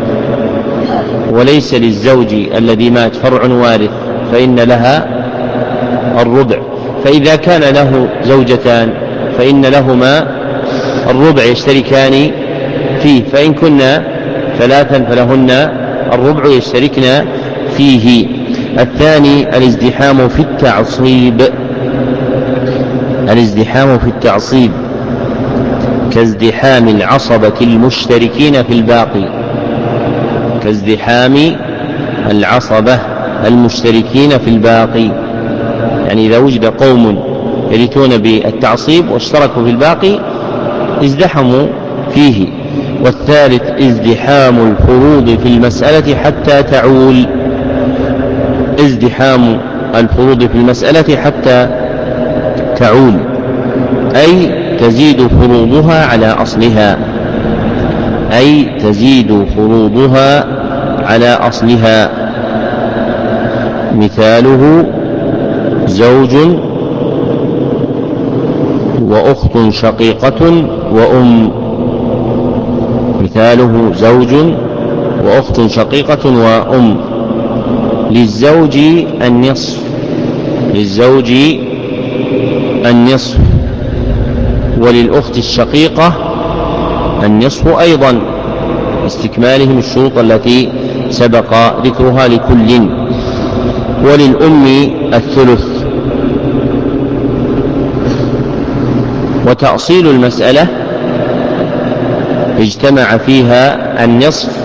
وليس للزوج الذي مات فرع وارث فإن لها الربع، فإذا كان له زوجتان فإن لهما الربع يشتركان فيه، فإن كنا 3 فلهن الربع يشتركن فيه. الثاني الازدحام في التعصيب، الازدحام في التعصيب كازدحام العصبة المشتركين في الباقي، كازدحام العصبة المشتركين في الباقي، يعني إذا وجد قوم يرثون بالتعصيب واشتركوا في الباقي ازدحموا فيه. والثالث ازدحام الفروض في المسألة حتى تعول، ازدحام الفروض في المسألة حتى تعول أي تزيد فروضها على أصلها، أي تزيد فروضها على أصلها. مثاله زوج وأخت شقيقة وأم، مثاله زوج وأخت شقيقة وأم. للزوج النصف، للزوج النصف، وللأخت الشقيقة النصف أيضا، استكمالهم الشروط التي سبق ذكرها لكل. وللأم الثلث. وتأصيل المسألة اجتمع فيها النصف،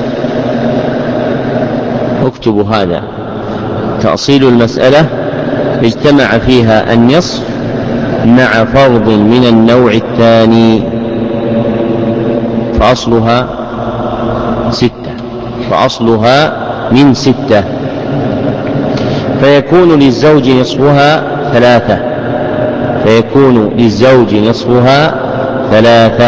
اكتبوا هذا، تأصيل المسألة اجتمع فيها النصف مع فرض من النوع الثاني، فأصلها 6، فأصلها من 6، فيكون للزوج نصفها 3، فيكون للزوج نصفها 3،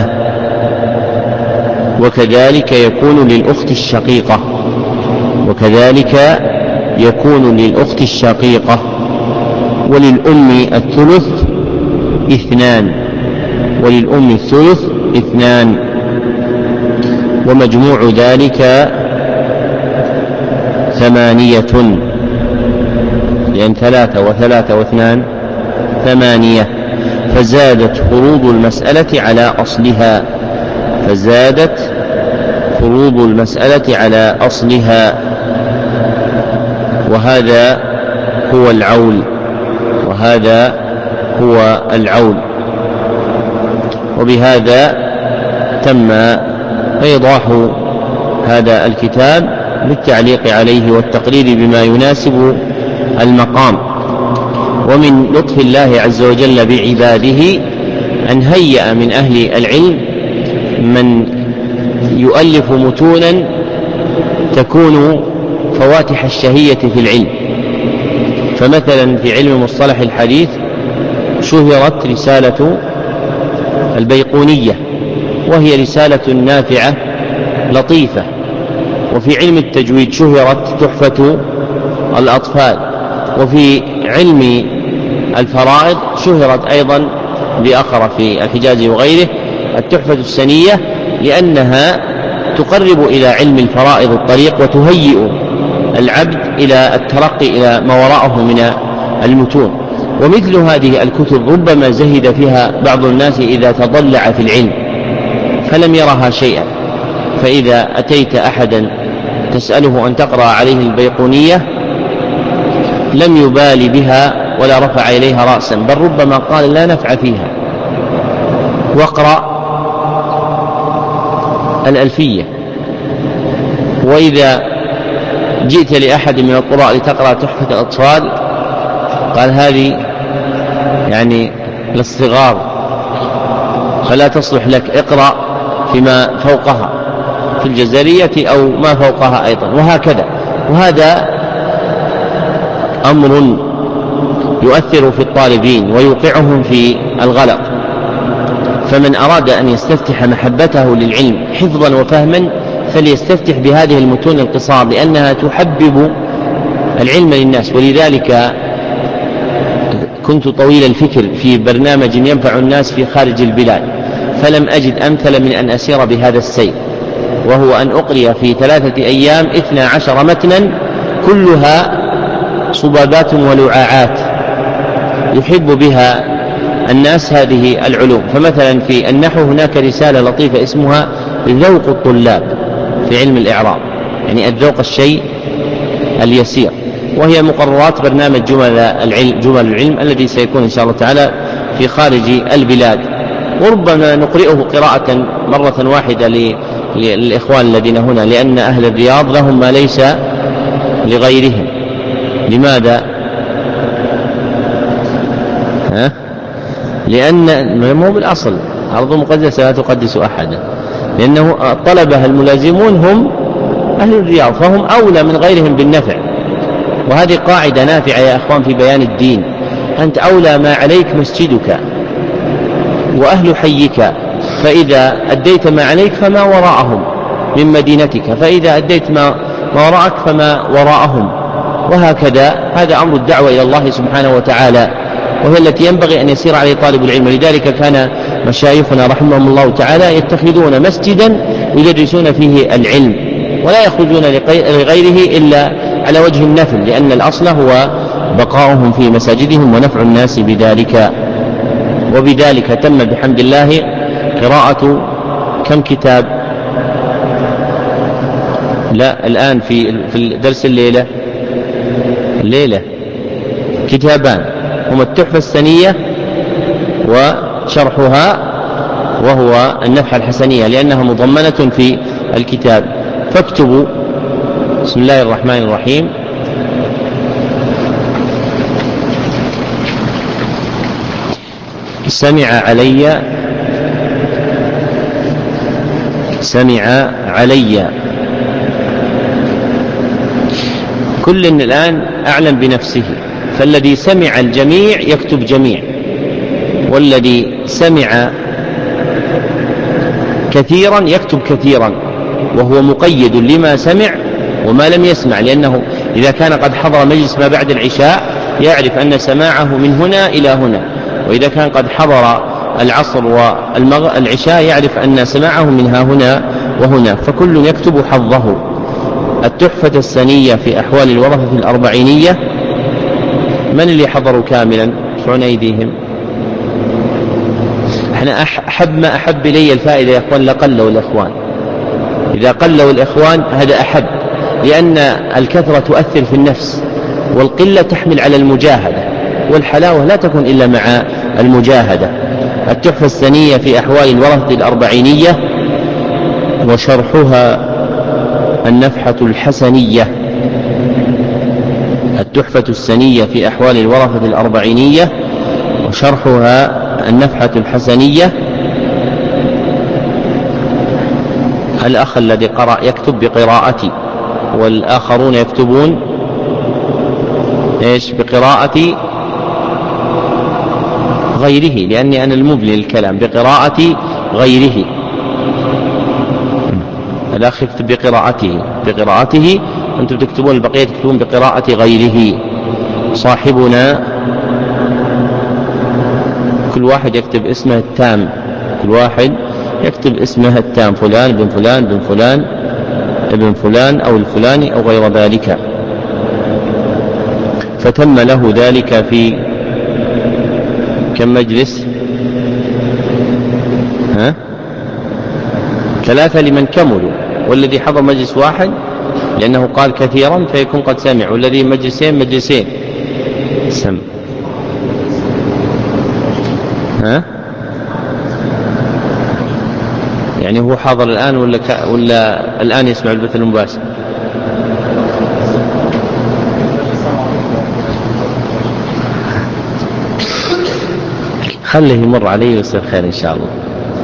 وكذلك يكون للأخت الشقيقة، وكذلك يكون للأخت الشقيقة. وللأم الثلث 2، وللأم الثلث 2، ومجموع ذلك 8، لأن 3 و3 و2 8، فزادت فروض المسألة على أصلها، فزادت فروض المسألة على أصلها. وهذا هو العول، وهذا هو العول. وبهذا تم إيضاح هذا الكتاب بالتعليق عليه والتقرير بما يناسب المقام. ومن لطف الله عز وجل بعباده أن هيأ من أهل العلم من يؤلف متونا تكون فواتح الشهية في العلم. فمثلا في علم مصطلح الحديث شهرت رسالة البيقونية، وهي رسالة نافعة لطيفة. وفي علم التجويد شهرت تحفة الأطفال. وفي علم الفرائض شهرت أيضا بأخر في الحجاز وغيره التحفة السنية لأنها تقرب إلى علم الفرائض الطريق وتهيئ العبد إلى الترقي إلى ما وراءه من المتون. ومثل هذه الكتب ربما زهد فيها بعض الناس إذا تضلع في العلم فلم يرها شيئا، فإذا أتيت أحدا تسأله أن تقرأ عليه البيقونية لم يبالي بها ولا رفع إليها رأسا، بل ربما قال لا نفع فيها، واقرأ الألفية. وإذا جئت لأحد من القراء لتقرأ تحفة الأطفال قال هذه يعني للصغار فلا تصلح لك، اقرأ فيما فوقها في الجزرية أو ما فوقها أيضا، وهكذا. وهذا أمر يؤثر في الطالبين ويوقعهم في الغلط. فمن أراد أن يستفتح محبته للعلم حفظا وفهما فليستفتح بهذه المتون القصار، لأنها تحبب العلم للناس. ولذلك كنت طويل الفكر في برنامج ينفع الناس في خارج البلاد، فلم أجد أمثل من أن أسير بهذا السير، وهو أن أقري في 3 أيام 12 متنا كلها صبابات ولعاعات يحب بها الناس هذه العلوم. فمثلا في النحو هناك رسالة لطيفة اسمها ذوق الطلاب في علم الإعراب، يعني الذوق الشيء اليسير، وهي مقررات برنامج جمل العلم الذي سيكون إن شاء الله تعالى في خارج البلاد. وربما نقرئه قراءة مرة واحدة للإخوان الذين هنا، لأن أهل الرياض لهم ما ليس لغيرهم. لماذا؟ لأن مو بالأصل أرض مقدسة لا تقدس أحدا، لأنه الطلبة الملازمون هم أهل الرياض فهم أولى من غيرهم بالنفع. وهذه قاعدة نافعة يا أخوان في بيان الدين، أنت أولى ما عليك مسجدك وأهل حيك، فإذا أديت ما عليك فما وراءهم من مدينتك، فإذا أديت ما وراءك فما وراءهم، وهكذا. هذا أمر الدعوة إلى الله سبحانه وتعالى، وهي التي ينبغي أن يسير عليه طالب العلم. لذلك كان مشايخنا رحمهم الله تعالى يتخذون مسجدا يدرسون فيه العلم ولا يخرجون لغيره إلا على وجه النفل، لأن الأصل هو بقاؤهم في مساجدهم ونفع الناس بذلك. وبذلك تم بحمد الله قراءة كم كتاب؟ لا الآن في درس الليلة كتابان هما التحفة السنية وشرحها، وهو النفحة الحسنية، لأنها مضمنة في الكتاب. فاكتبوا بسم الله الرحمن الرحيم سمع علي. كل الآن أعلم بنفسه، فالذي سمع الجميع يكتب جميع، والذي سمع كثيرا يكتب كثيرا، وهو مقيد لما سمع وما لم يسمع، لأنه إذا كان قد حضر مجلس ما بعد العشاء يعرف أن سماعه من هنا إلى هنا، وإذا كان قد حضر العصر والعشاء يعرف أن سماعه من ها هنا وهنا، فكل يكتب حظه. التحفة السنية في أحوال الورثة الأربعينية، من اللي حضروا كاملا؟ ارفعون أيديهم. احنا أحب ما أحب إلي الفائدة يا أخوان لقلوا الإخوان، إذا قلوا الإخوان هذا أحب، لأن الكثرة تؤثر في النفس، والقلة تحمل على المجاهدة، والحلاوة لا تكون إلا مع المجاهدة. التحفة السنية في أحوال الورثة الأربعينية وشرحها النفحة الحسنية. التحفة السنية في أحوال الورثة الأربعينية وشرحها النفحة الحسنية. الأخ الذي قرأ يكتب بقراءتي، والآخرون يكتبون بقراءة غيره، لأني أنا المبني للكلام، بقراءة غيره. الأخ يكتب بقراءته، أنتم تكتبون البقية تكتبون بقراءة غيره. صاحبنا كل واحد يكتب اسمه التام، كل واحد يكتب اسمه التام فلان بن فلان بن فلان ابن فلان أو الفلاني أو غير ذلك. فتم له ذلك في كم مجلس؟ 3 لمن كملوا، والذي حضر مجلس واحد لأنه قال كثيرا فيكون قد سمع، والذي مجلسين سمع. يعني هو حاضر الآن ولا الآن يسمع البث المباشر؟ خليه يمر عليه ويصير خير إن شاء الله.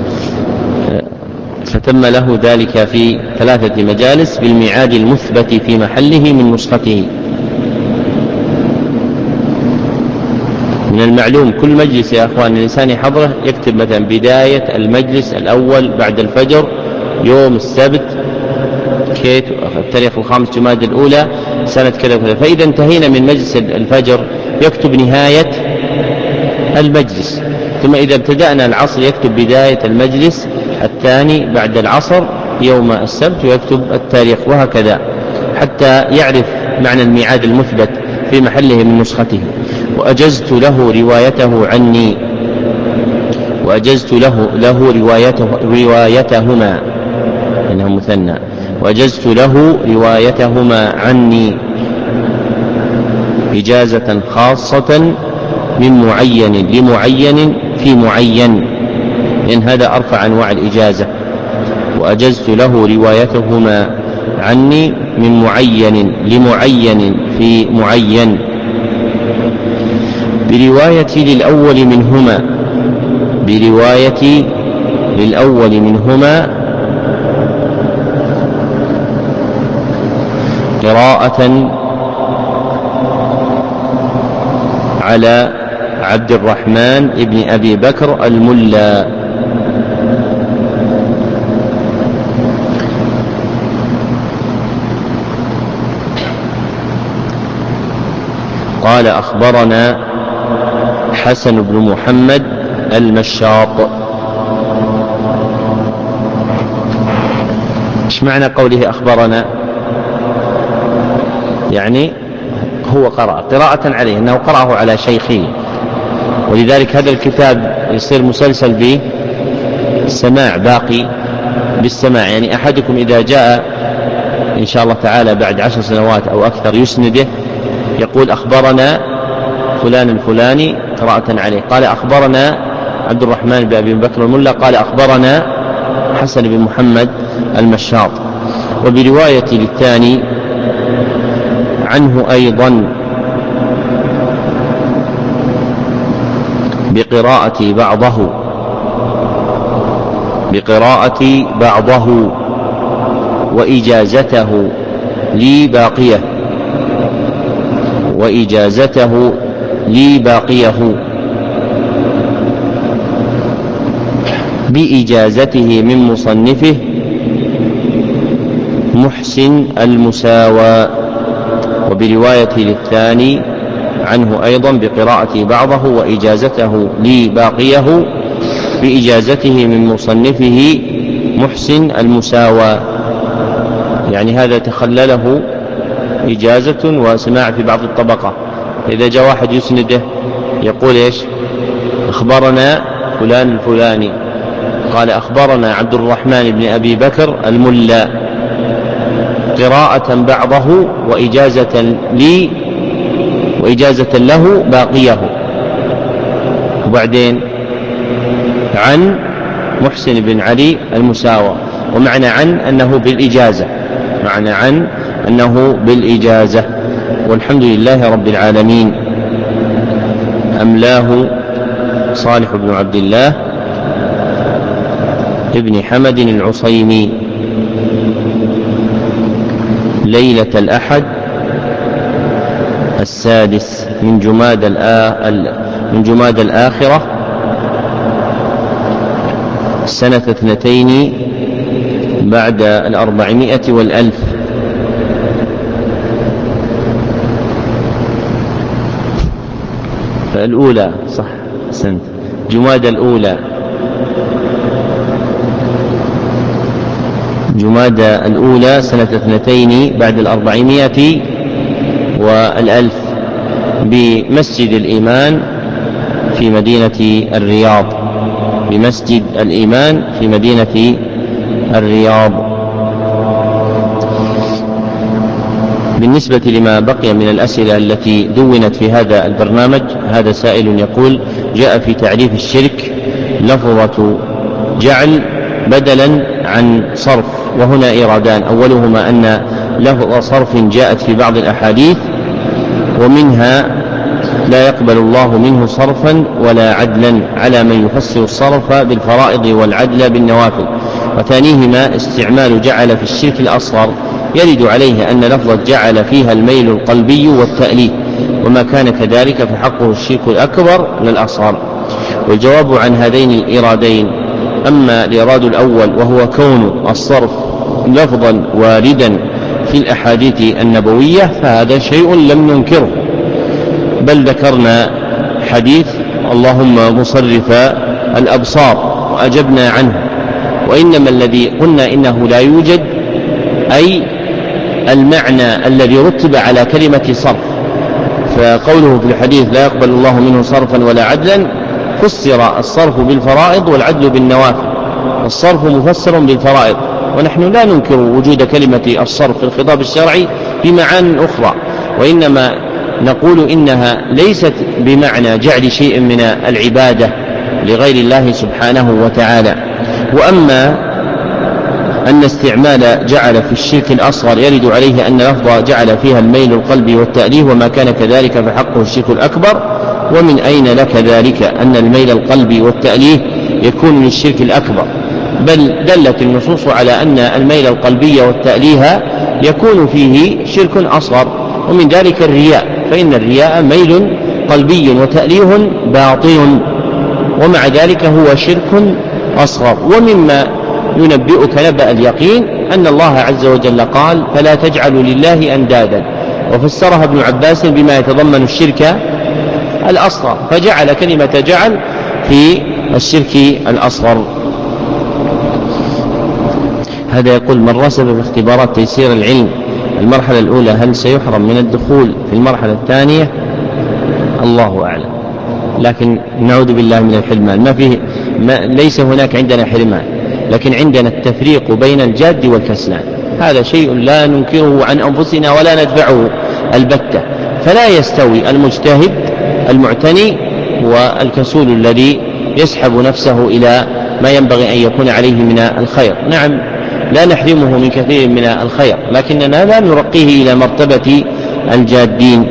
فتم له ذلك في 3 مجالس بالميعاد المثبت في محله من نسخته. من المعلوم كل مجلس يا أخوان الإنسان يحضره يكتب مثلا بداية المجلس الأول بعد الفجر يوم السبت التاريخ 5 جمادى الأولى سنة كذا وكذا، فإذا انتهينا من مجلس الفجر يكتب نهاية المجلس، ثم إذا ابتدأنا العصر يكتب بداية المجلس الثاني بعد العصر يوم السبت ويكتب التاريخ، وهكذا حتى يعرف معنى الميعاد المثبت في محله من نسخته. وأجزت له روايته عني، وأجزت له روايتهما إنه مثنى، وأجزت له روايتهما عني إجازة خاصة من معين لمعين في معين، لأن هذا أرفع أنواع الإجازة. وأجزت له روايتهما عني من معين لمعين في معين بروايتي للأول منهما قراءة على عبد الرحمن ابن أبي بكر الملا. قال أخبرنا حسن بن محمد المشاط. ايش معنى قوله أخبرنا؟ يعني هو قراءة عليه، أنه قرأه على شيخه، ولذلك هذا الكتاب يصير مسلسل بالسماع، باقي بالسماع. يعني أحدكم إذا جاء إن شاء الله تعالى بعد 10 سنوات أو أكثر يسنده يقول أخبرنا فلان الفلاني قراءة عليه، قال أخبرنا عبد الرحمن بن أبي بكر الملا، قال أخبرنا حسن بن محمد المشاط. وبرواية للثاني عنه أيضا بقراءة بعضه وإجازته لي باقيه بإجازته من مصنفه محسن المساوى. وبرواية للثاني عنه أيضا بقراءة بعضه وإجازته لي باقيه بإجازته من مصنفه محسن المساوى. يعني هذا تخلله إجازة وسماع في بعض الطبقة. إذا جاء واحد يسنده يقول إيش؟ أخبرنا فلان الفلاني، قال أخبرنا عبد الرحمن بن أبي بكر الملا قراءة بعضه وإجازة له باقيه، وبعدين عن محسن بن علي المساوى. ومعنى عن أنه بالإجازة. والحمد لله رب العالمين. أملاه صالح بن عبد الله ابن حمد العصيمي ليلة الأحد 6 من جماد الآخرة سنة 2 بعد 400 والألف. الأولى صح، سنة جماد الأولى جمادى الأولى سنة 2 بعد 400 والألف بمسجد الإيمان في مدينة الرياض، بمسجد الإيمان في مدينة الرياض. بالنسبة لما بقي من الأسئلة التي دونت في هذا البرنامج، هذا سائل يقول: جاء في تعريف الشرك لفظة جعل بدلا عن صرف، وهنا إيرادان: أولهما أن لفظ صرف جاءت في بعض الأحاديث ومنها لا يقبل الله منه صرفا ولا عدلا على من يفسر الصرف بالفرائض والعدل بالنوافل. وثانيهما استعمال جعل في الشرك الأصغر يرد عليه أن لفظة جعل فيها الميل القلبي والتأليف، وما كان كذلك فحقه الشرك الأكبر للأصغر. والجواب عن هذين الإيرادين: أما الإيراد الأول وهو كون الصرف لفظا واردا في الأحاديث النبوية فهذا شيء لم ننكره، بل ذكرنا حديث اللهم مصرف الأبصار وأجبنا عنه، وإنما الذي قلنا إنه لا يوجد أي المعنى الذي رتب على كلمة صرف. فقوله في الحديث لا يقبل الله منه صرفا ولا عدلا فسر الصرف بالفرائض والعدل بالنوافل، الصرف مفسر بالفرائض، ونحن لا ننكر وجود كلمة الصرف في الخطاب الشرعي بمعان أخرى، وإنما نقول إنها ليست بمعنى جعل شيء من العبادة لغير الله سبحانه وتعالى. وأما أن استعمال جعل في الشرك الأصغر يرد عليه أن لفظ جعل فيها الميل القلبي والتأليه، وما كان كذلك فحقه الشرك الأكبر. ومن أين لك ذلك أن الميل القلبي والتأليه يكون للشرك الأكبر؟ بل دلت النصوص على أن الميل القلبي والتأليه يكون فيه شرك أصغر، ومن ذلك الرياء، فإن الرياء ميل قلبي وتأليه باطن، ومع ذلك هو شرك أصغر. ومما ينبئك نبأ اليقين أن الله عز وجل قال فلا تجعلوا لله أندادا، وفسرها ابن عباس بما يتضمن الشرك الأصغر، فجعل كلمة جعل في الشرك الأصغر. هذا يقول: من رسب في اختبارات تيسير العلم المرحلة الأولى هل سيحرم من الدخول في المرحلة الثانية؟ الله أعلم، لكن نعوذ بالله من الحرمان. ليس هناك عندنا حرمان، لكن عندنا التفريق بين الجاد والكسلان، هذا شيء لا ننكره عن أنفسنا ولا ندفعه البتة. فلا يستوي المجتهد المعتني والكسول الذي يسحب نفسه إلى ما ينبغي أن يكون عليه من الخير. نعم، لا نحرمه من كثير من الخير، لكننا لا نرقيه إلى مرتبة الجادين.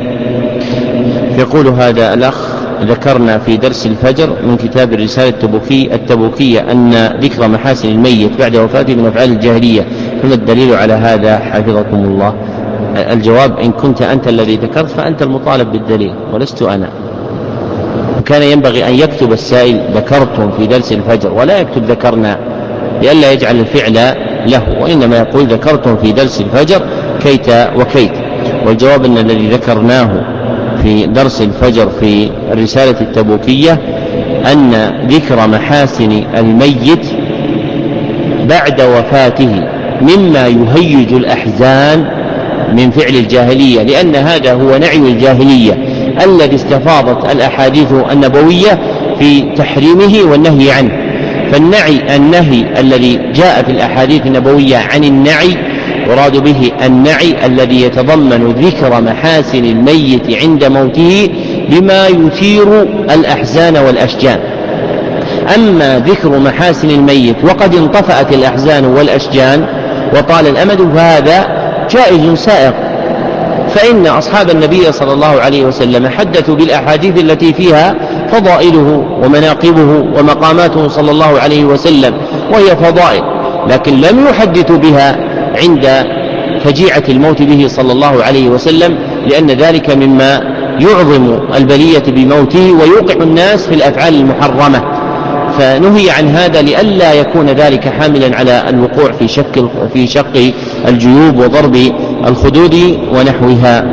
يقول هذا الأخ: ذكرنا في درس الفجر من كتاب الرسالة التبوكية أن ذكر محاسن الميت بعد وفاته من أفعال الجاهلية، فما الدليل على هذا حفظكم الله؟ الجواب: إن كنت أنت الذي ذكرت فأنت المطالب بالدليل ولست أنا. وكان ينبغي أن يكتب السائل ذكرتم في درس الفجر ولا يكتب ذكرنا، لئلا يجعل الفعل له، وإنما يقول ذكرتم في درس الفجر كيت وكيت. والجواب أن الذي ذكرناه في درس الفجر في الرسالة التبوكية أن ذكر محاسن الميت بعد وفاته مما يهيج الأحزان من فعل الجاهلية، لأن هذا هو نعي الجاهلية الذي استفاضت الأحاديث النبوية في تحريمه والنهي عنه. النهي الذي جاء في الأحاديث النبوية عن النعي يراد به النعي الذي يتضمن ذكر محاسن الميت عند موته بما يثير الأحزان والأشجان. أما ذكر محاسن الميت وقد انطفأت الأحزان والأشجان وطال الأمد فهذا جائز سائغ، فإن أصحاب النبي صلى الله عليه وسلم حدثوا بالأحاديث التي فيها فضائله ومناقبه ومقاماته صلى الله عليه وسلم، وهي فضائل، لكن لم يحدثوا بها عند فجيعة الموت به صلى الله عليه وسلم، لأن ذلك مما يعظم البلية بموته ويوقع الناس في الأفعال المحرمة، فنهي عن هذا لئلا يكون ذلك حاملا على الوقوع في شق الجيوب وضرب الخدود ونحوها.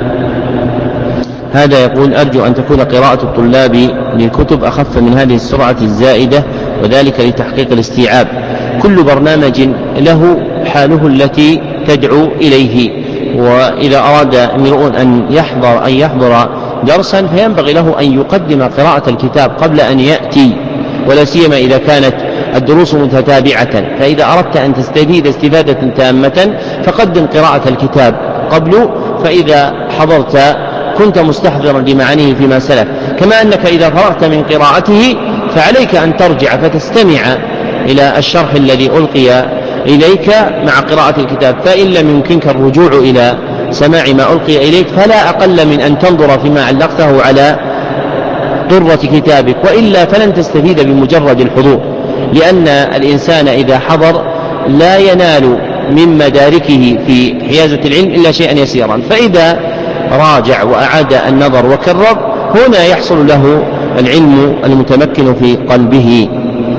هذا يقول: أرجو أن تكون قراءة الطلاب للكتب أخف من هذه السرعة الزائدة، وذلك لتحقيق الاستيعاب. كل برنامج له حاله التي تدعو إليه. وإذا أراد امرؤ أن يحضر درسا فينبغي له أن يقدم قراءة الكتاب قبل أن يأتي، ولا سيما إذا كانت الدروس متتابعة. فإذا أردت أن تستفيد استفادة تامة فقدم قراءة الكتاب قبل، فإذا حضرت كنت مستحضرا لمعانيه فيما سلف. كما أنك إذا فرغت من قراءته فعليك أن ترجع فتستمع إلى الشرح الذي ألقي إليك مع قراءة الكتاب. فإن لم يمكنك الرجوع إلى سماع ما ألقي إليك فلا أقل من أن تنظر فيما علقته على طرة كتابك، وإلا فلن تستفيد بمجرد الحضور، لأن الإنسان إذا حضر لا ينال من مداركه في حيازة العلم إلا شيئا يسيرا. فإذا راجع وأعاد النظر وكرر هنا يحصل له العلم المتمكن في قلبه.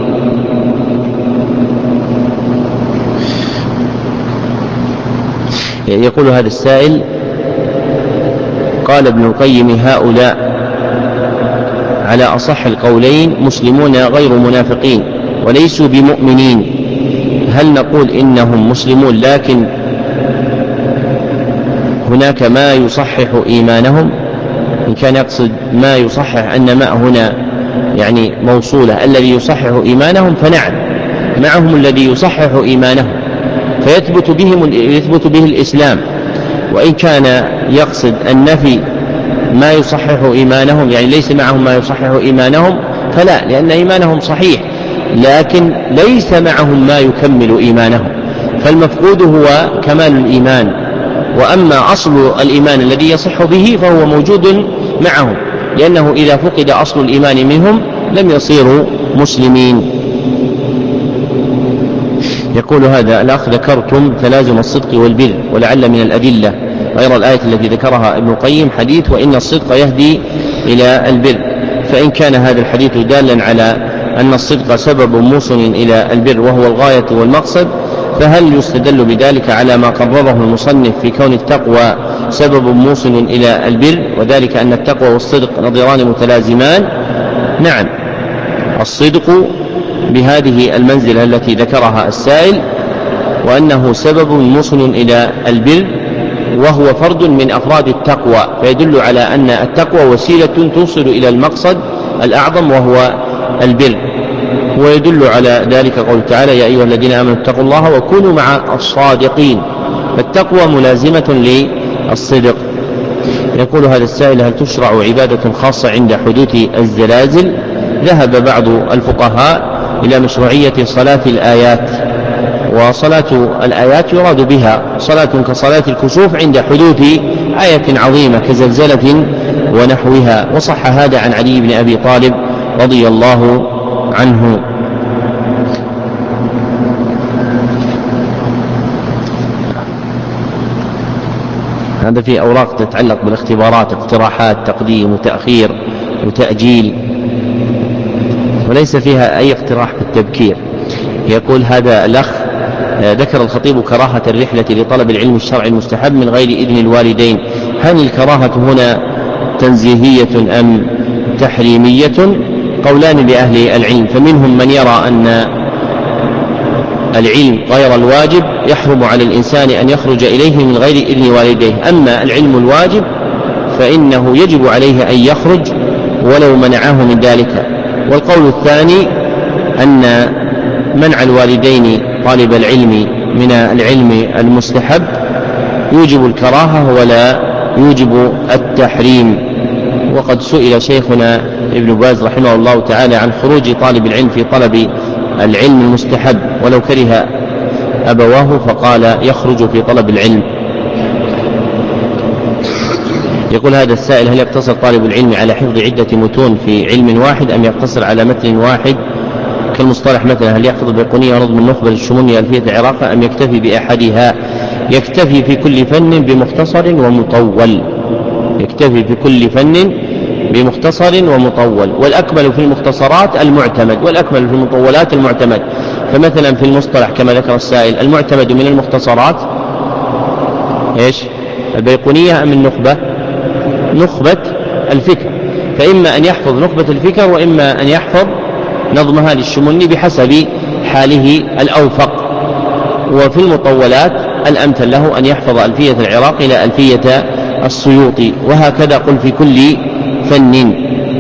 يقول هذا السائل: قال ابن القيم: هؤلاء على أصح القولين مسلمون غير منافقين وليسوا بمؤمنين، هل نقول إنهم مسلمون لكن هناك ما يصحح إيمانهم؟ إن كان يقصد ما يصحح أن ما هنا يعني موصولة الذي يصحح إيمانهم، فنعم معهم الذي يصحح إيمانهم فيثبت به الإسلام. وإن كان يقصد النفي ما يصحح إيمانهم يعني ليس معهم ما يصحح إيمانهم فلا، لأن إيمانهم صحيح لكن ليس معهم ما يكمل إيمانهم، فالمفقود هو كمال الإيمان، وأما أصل الإيمان الذي يصح به فهو موجود معهم، لأنه إذا فقد أصل الإيمان منهم لم يصيروا مسلمين. يقول هذا الأخ: ذكرتم تلازم الصدق والبر، ولعل من الأدلة غير الآية التي ذكرها ابن القيم حديث وإن الصدق يهدي إلى البر، فإن كان هذا الحديث دالا على أن الصدق سبب موصل إلى البر وهو الغاية والمقصد، فهل يستدل بذلك على ما قرره المصنف في كون التقوى سبب موصل إلى البر، وذلك أن التقوى والصدق نظيران متلازمان؟ نعم، الصدق بهذه المنزلة التي ذكرها السائل، وأنه سبب موصل إلى البر وهو فرد من أفراد التقوى، فيدل على أن التقوى وسيلة توصل إلى المقصد الأعظم وهو البر. ويدل على ذلك قول تعالى: يا أيها الذين آمنوا اتقوا الله وكونوا مع الصادقين، فالتقوى ملازمة للصدق. يقول هذا السائل: هل تشرع عبادة خاصة عند حدوث الزلازل؟ ذهب بعض الفقهاء إلى مشروعية صلاة الآيات، وصلاة الآيات يراد بها صلاة كصلاة الكسوف عند حدوث آية عظيمة كزلزلة ونحوها، وصح هذا عن علي بن أبي طالب رضي الله عنه. هذا في أوراق تتعلق بالاختبارات، اقتراحات، تقديم وتأخير وتأجيل، وليس فيها أي اقتراح بالتبكير. يقول هذا الأخ: ذكر الخطيب كراهة الرحلة لطلب العلم الشرعي المستحب من غير إذن الوالدين، هل الكراهة هنا تنزيهية أم تحريمية؟ قولان لأهل العلم، فمنهم من يرى أن العلم غير الواجب يحرم على الإنسان أن يخرج إليه من غير إذن والديه، أما العلم الواجب فإنه يجب عليه أن يخرج ولو منعه من ذلك. والقول الثاني أن منع الوالدين طالب العلم من العلم المستحب يوجب الكراهة ولا يوجب التحريم. وقد سئل شيخنا ابن باز رحمه الله تعالى عن خروج طالب العلم في طلب العلم المستحب ولو كره أبواه، فقال يخرج في طلب العلم. يقول هذا السائل: هل يقتصر طالب العلم على حفظ عدة متون في علم واحد أم يقتصر على متن واحد كالمصطلح مثلا؟ هل يحفظ البيقونية ونظم النخبة للشمونية ألفية العراقة أم يكتفي بأحدها؟ يكتفي في كل فن بمختصر ومطول، يكتفي في كل فن بمختصر ومطول، والأكمل في المختصرات المعتمد والأكمل في المطولات المعتمد. فمثلا في المصطلح كما ذكر السائل المعتمد من المختصرات إيش؟ البيقونية أم النخبة؟ نخبة الفكر، فإما أن يحفظ نخبة الفكر وإما أن يحفظ نظمها للشموني بحسب حاله الأوفق. وفي المطولات الأمثل له أن يحفظ ألفية العراقي إلى ألفية السيوطي، وهكذا قل في كل فن.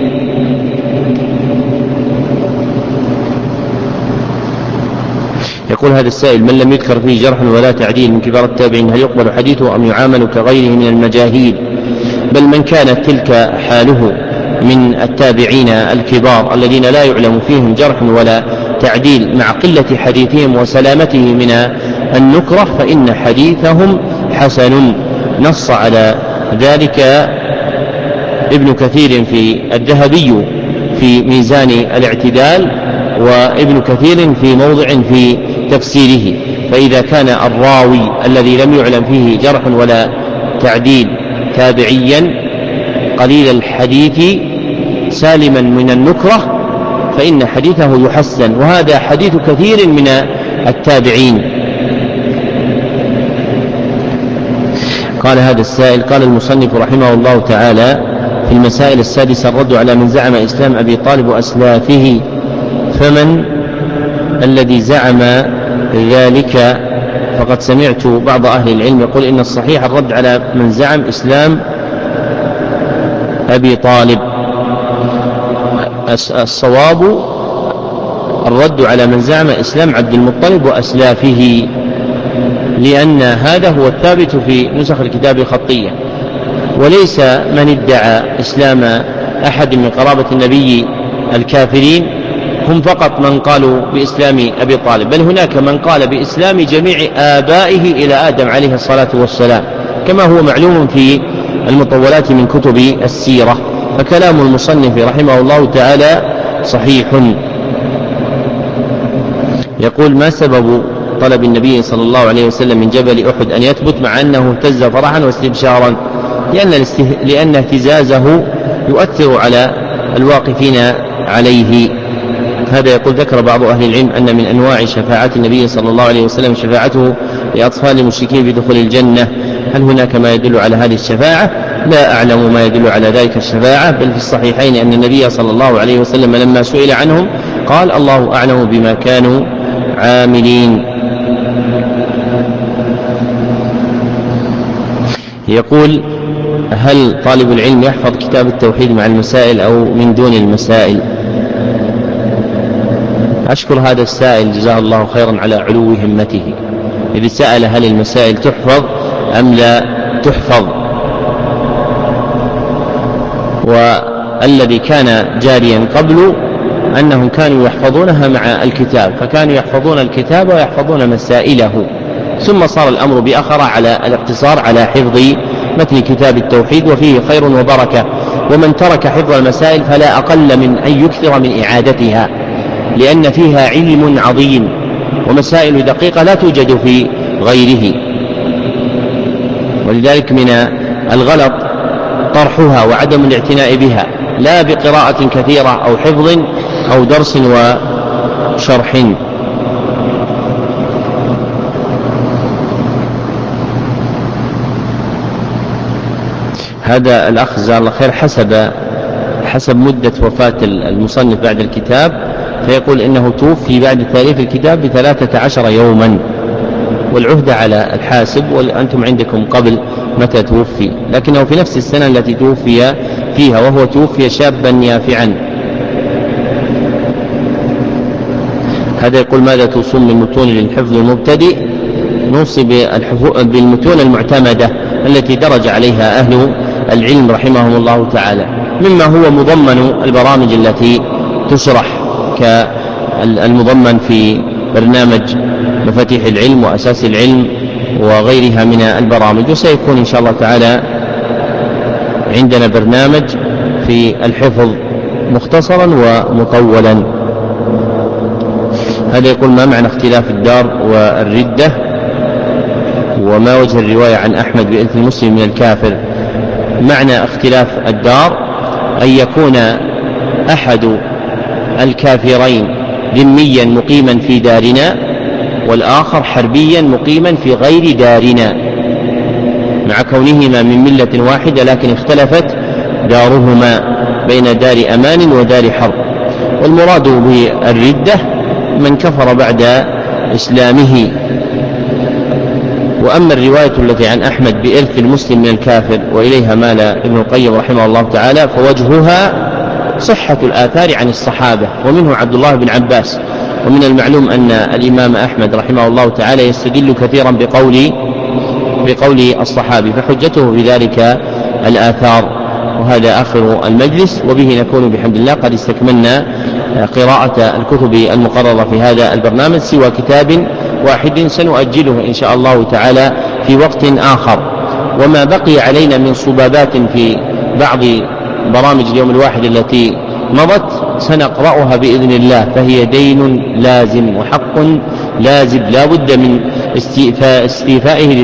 يقول هذا السائل: من لم يذكر فيه جرح ولا تعديل من كبار التابعين هل يقبل حديثه أم يعامل كغيره من المجاهيل؟ بل من كانت تلك حاله من التابعين الكبار الذين لا يعلم فيهم جرح ولا تعديل مع قلة حديثهم وسلامته من النكرة فإن حديثهم حسن. نص على ذلك ابن كثير في الذهبي في ميزان الاعتدال، وابن كثير في موضع في تفسيره. فإذا كان الراوي الذي لم يعلم فيه جرح ولا تعديل تابعيا قليل الحديث سالما من النكرة فإن حديثه يحسن، وهذا حديث كثير من التابعين. قال هذا السائل: قال المصنف رحمه الله تعالى في المسائل السادسة: الرد على من زعم إسلام أبي طالب وأسلافه. فمن الذي زعم ذلك؟ فقد سمعت بعض أهل العلم يقول إن الصحيح الرد على من زعم إسلام أبي طالب. الصواب الرد على من زعم إسلام عبد المطلب وأسلافه، لأن هذا هو الثابت في نسخ الكتاب الخطية، وليس من ادعى إسلام أحد من قرابة النبي الكافرين هم فقط من قالوا بإسلام أبي طالب، بل هناك من قال بإسلام جميع آبائه إلى آدم عليه الصلاة والسلام، كما هو معلوم في المطولات من كتب السيرة. فكلام المصنف رحمه الله تعالى صحيح. يقول: ما سبب طلب النبي صلى الله عليه وسلم من جبل أحد أن يثبت مع أنه اهتز فرحا واستبشارا؟ لأن اهتزازه يؤثر على الواقفين عليه. هذا يقول: ذكر بعض أهل العلم أن من أنواع شفاعة النبي صلى الله عليه وسلم شفاعته لأطفال المشركين بدخول الجنة، هل هناك ما يدل على هذه الشفاعة؟ لا أعلم ما يدل على ذلك الشفاعة، بل في الصحيحين أن النبي صلى الله عليه وسلم لما سئل عنهم قال: الله أعلم بما كانوا عاملين. يقول: هل طالب العلم يحفظ كتاب التوحيد مع المسائل أو من دون المسائل؟ أشكر هذا السائل جزاه الله خيرا على علو همته، إذ سأل هل المسائل تحفظ أم لا تحفظ. والذي كان جاريا قبل أنهم كانوا يحفظونها مع الكتاب، فكانوا يحفظون الكتاب ويحفظون مسائله، ثم صار الأمر بأخر على الاقتصار على حفظ متن كتاب التوحيد، وفيه خير وبركة. ومن ترك حفظ المسائل فلا أقل من أن يكثر من إعادتها، لأن فيها علم عظيم ومسائل دقيقة لا توجد في غيره. ولذلك من الغلط طرحها وعدم الاعتناء بها، لا بقراءة كثيرة أو حفظ أو درس وشرح. هذا الأخ جزاه الله خير حسب مدة وفاة المصنف بعد الكتاب، فيقول إنه توفي بعد تأليف الكتاب ب13 يوما، والعهد على الحاسب، وأنتم عندكم قبل متى توفي، لكنه في نفس السنة التي توفي فيها، وهو توفي شابا يافعا. هذا يقول: ماذا توصون من متون للحفظ المبتدئ؟ نوصي بالمتون المعتمدة التي درج عليها أهل العلم رحمهم الله تعالى، مما هو مضمن البرامج التي تشرح كالمضمن في برنامج مفاتيح العلم وأساس العلم وغيرها من البرامج. وسيكون إن شاء الله تعالى عندنا برنامج في الحفظ مختصرا ومطولا. هذا يقول: ما معنى اختلاف الدار والردة؟ وما وجه الرواية عن أحمد بإلف المسلم من الكافر؟ معنى اختلاف الدار أن يكون أحد الكافرين ذميا مقيما في دارنا، والآخر حربيا مقيما في غير دارنا، مع كونهما من ملة واحدة لكن اختلفت دارهما بين دار أمان ودار حرب. والمراد بالردة من كفر بعد إسلامه وأما الرواية التي عن أحمد بإرث المسلم من الكافر وإليها مال ابن القيم رحمه الله تعالى فوجهها صحة الآثار عن الصحابة ومنه عبد الله بن عباس. ومن المعلوم أن الإمام أحمد رحمه الله تعالى يستدل كثيرا بقول الصحابي، فحجته في ذلك الآثار. وهذا آخر المجلس، وبه نكون بحمد الله قد استكملنا قراءة الكتب المقررة في هذا البرنامج سوى كتاب واحد سنؤجله إن شاء الله تعالى في وقت آخر. وما بقي علينا من صبابات في بعض برامج اليوم الواحد التي مضت سنقرأها بإذن الله، فهي دين لازم وحق لازم لا بد من استيفائه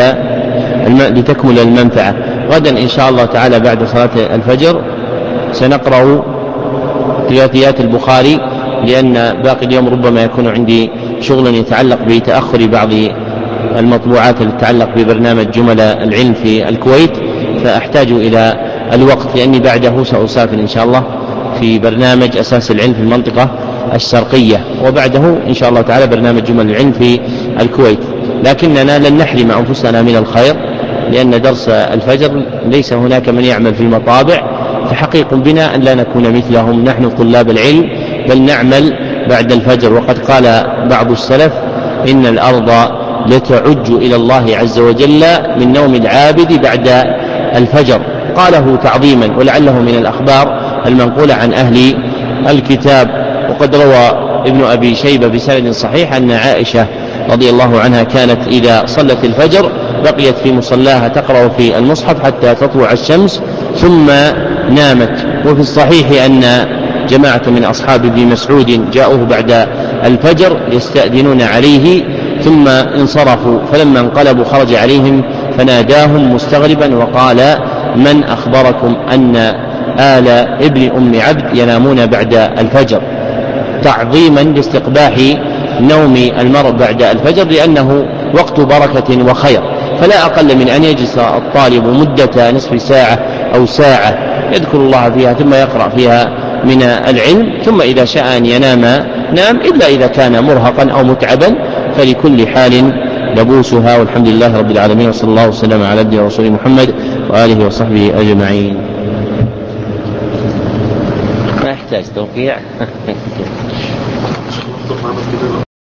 لتكمل المنفعة. غدا إن شاء الله تعالى بعد صلاة الفجر سنقرأ ثلاثيات البخاري، لأن باقي اليوم ربما يكون عندي شغل يتعلق بتأخر بعض المطبوعات التي تتعلق ببرنامج جمل العلم في الكويت، فأحتاج إلى الوقت لأني بعده سأسافر إن شاء الله في برنامج أساس العلم في المنطقة الشرقية، وبعده إن شاء الله تعالى برنامج جمل العلم في الكويت. لكننا لن نحرم أنفسنا من الخير، لأن درس الفجر ليس هناك من يعمل في المطابع، فحقيق بنا أن لا نكون مثلهم نحن طلاب العلم، بل نعمل بعد الفجر. وقد قال بعض السلف إن الأرض لتعج إلى الله عز وجل من نوم العابد بعد الفجر، قاله تعظيما ولعله من الأخبار المنقولة عن أهل الكتاب. وقد روى ابن أبي شيبة بسند صحيح أن عائشة رضي الله عنها كانت إذا صلت الفجر بقيت في مصلاها تقرأ في المصحف حتى تطلع الشمس ثم نامت. وفي الصحيح أن جماعة من أصحاب ابن مسعود جاءوه بعد الفجر يستأذنون عليه ثم انصرفوا، فلما انقلبوا خرج عليهم فناداهم مستغربا وقال: من أخبركم أن آل ابن أم عبد ينامون بعد الفجر؟ تعظيما لاستقباح نوم المرء بعد الفجر، لأنه وقت بركة وخير، فلا أقل من أن يجلس الطالب مدة نصف ساعة أو ساعة يذكر الله فيها ثم يقرأ فيها من العلم، ثم إذا شاء أن ينام نام، إلا إذا كان مرهقا أو متعبا، فلكل حال لبوسها. والحمد لله رب العالمين، وصلى الله وسلم على عبده ورسوله محمد وآله وصحبه أجمعين. ما يحتاج توقيع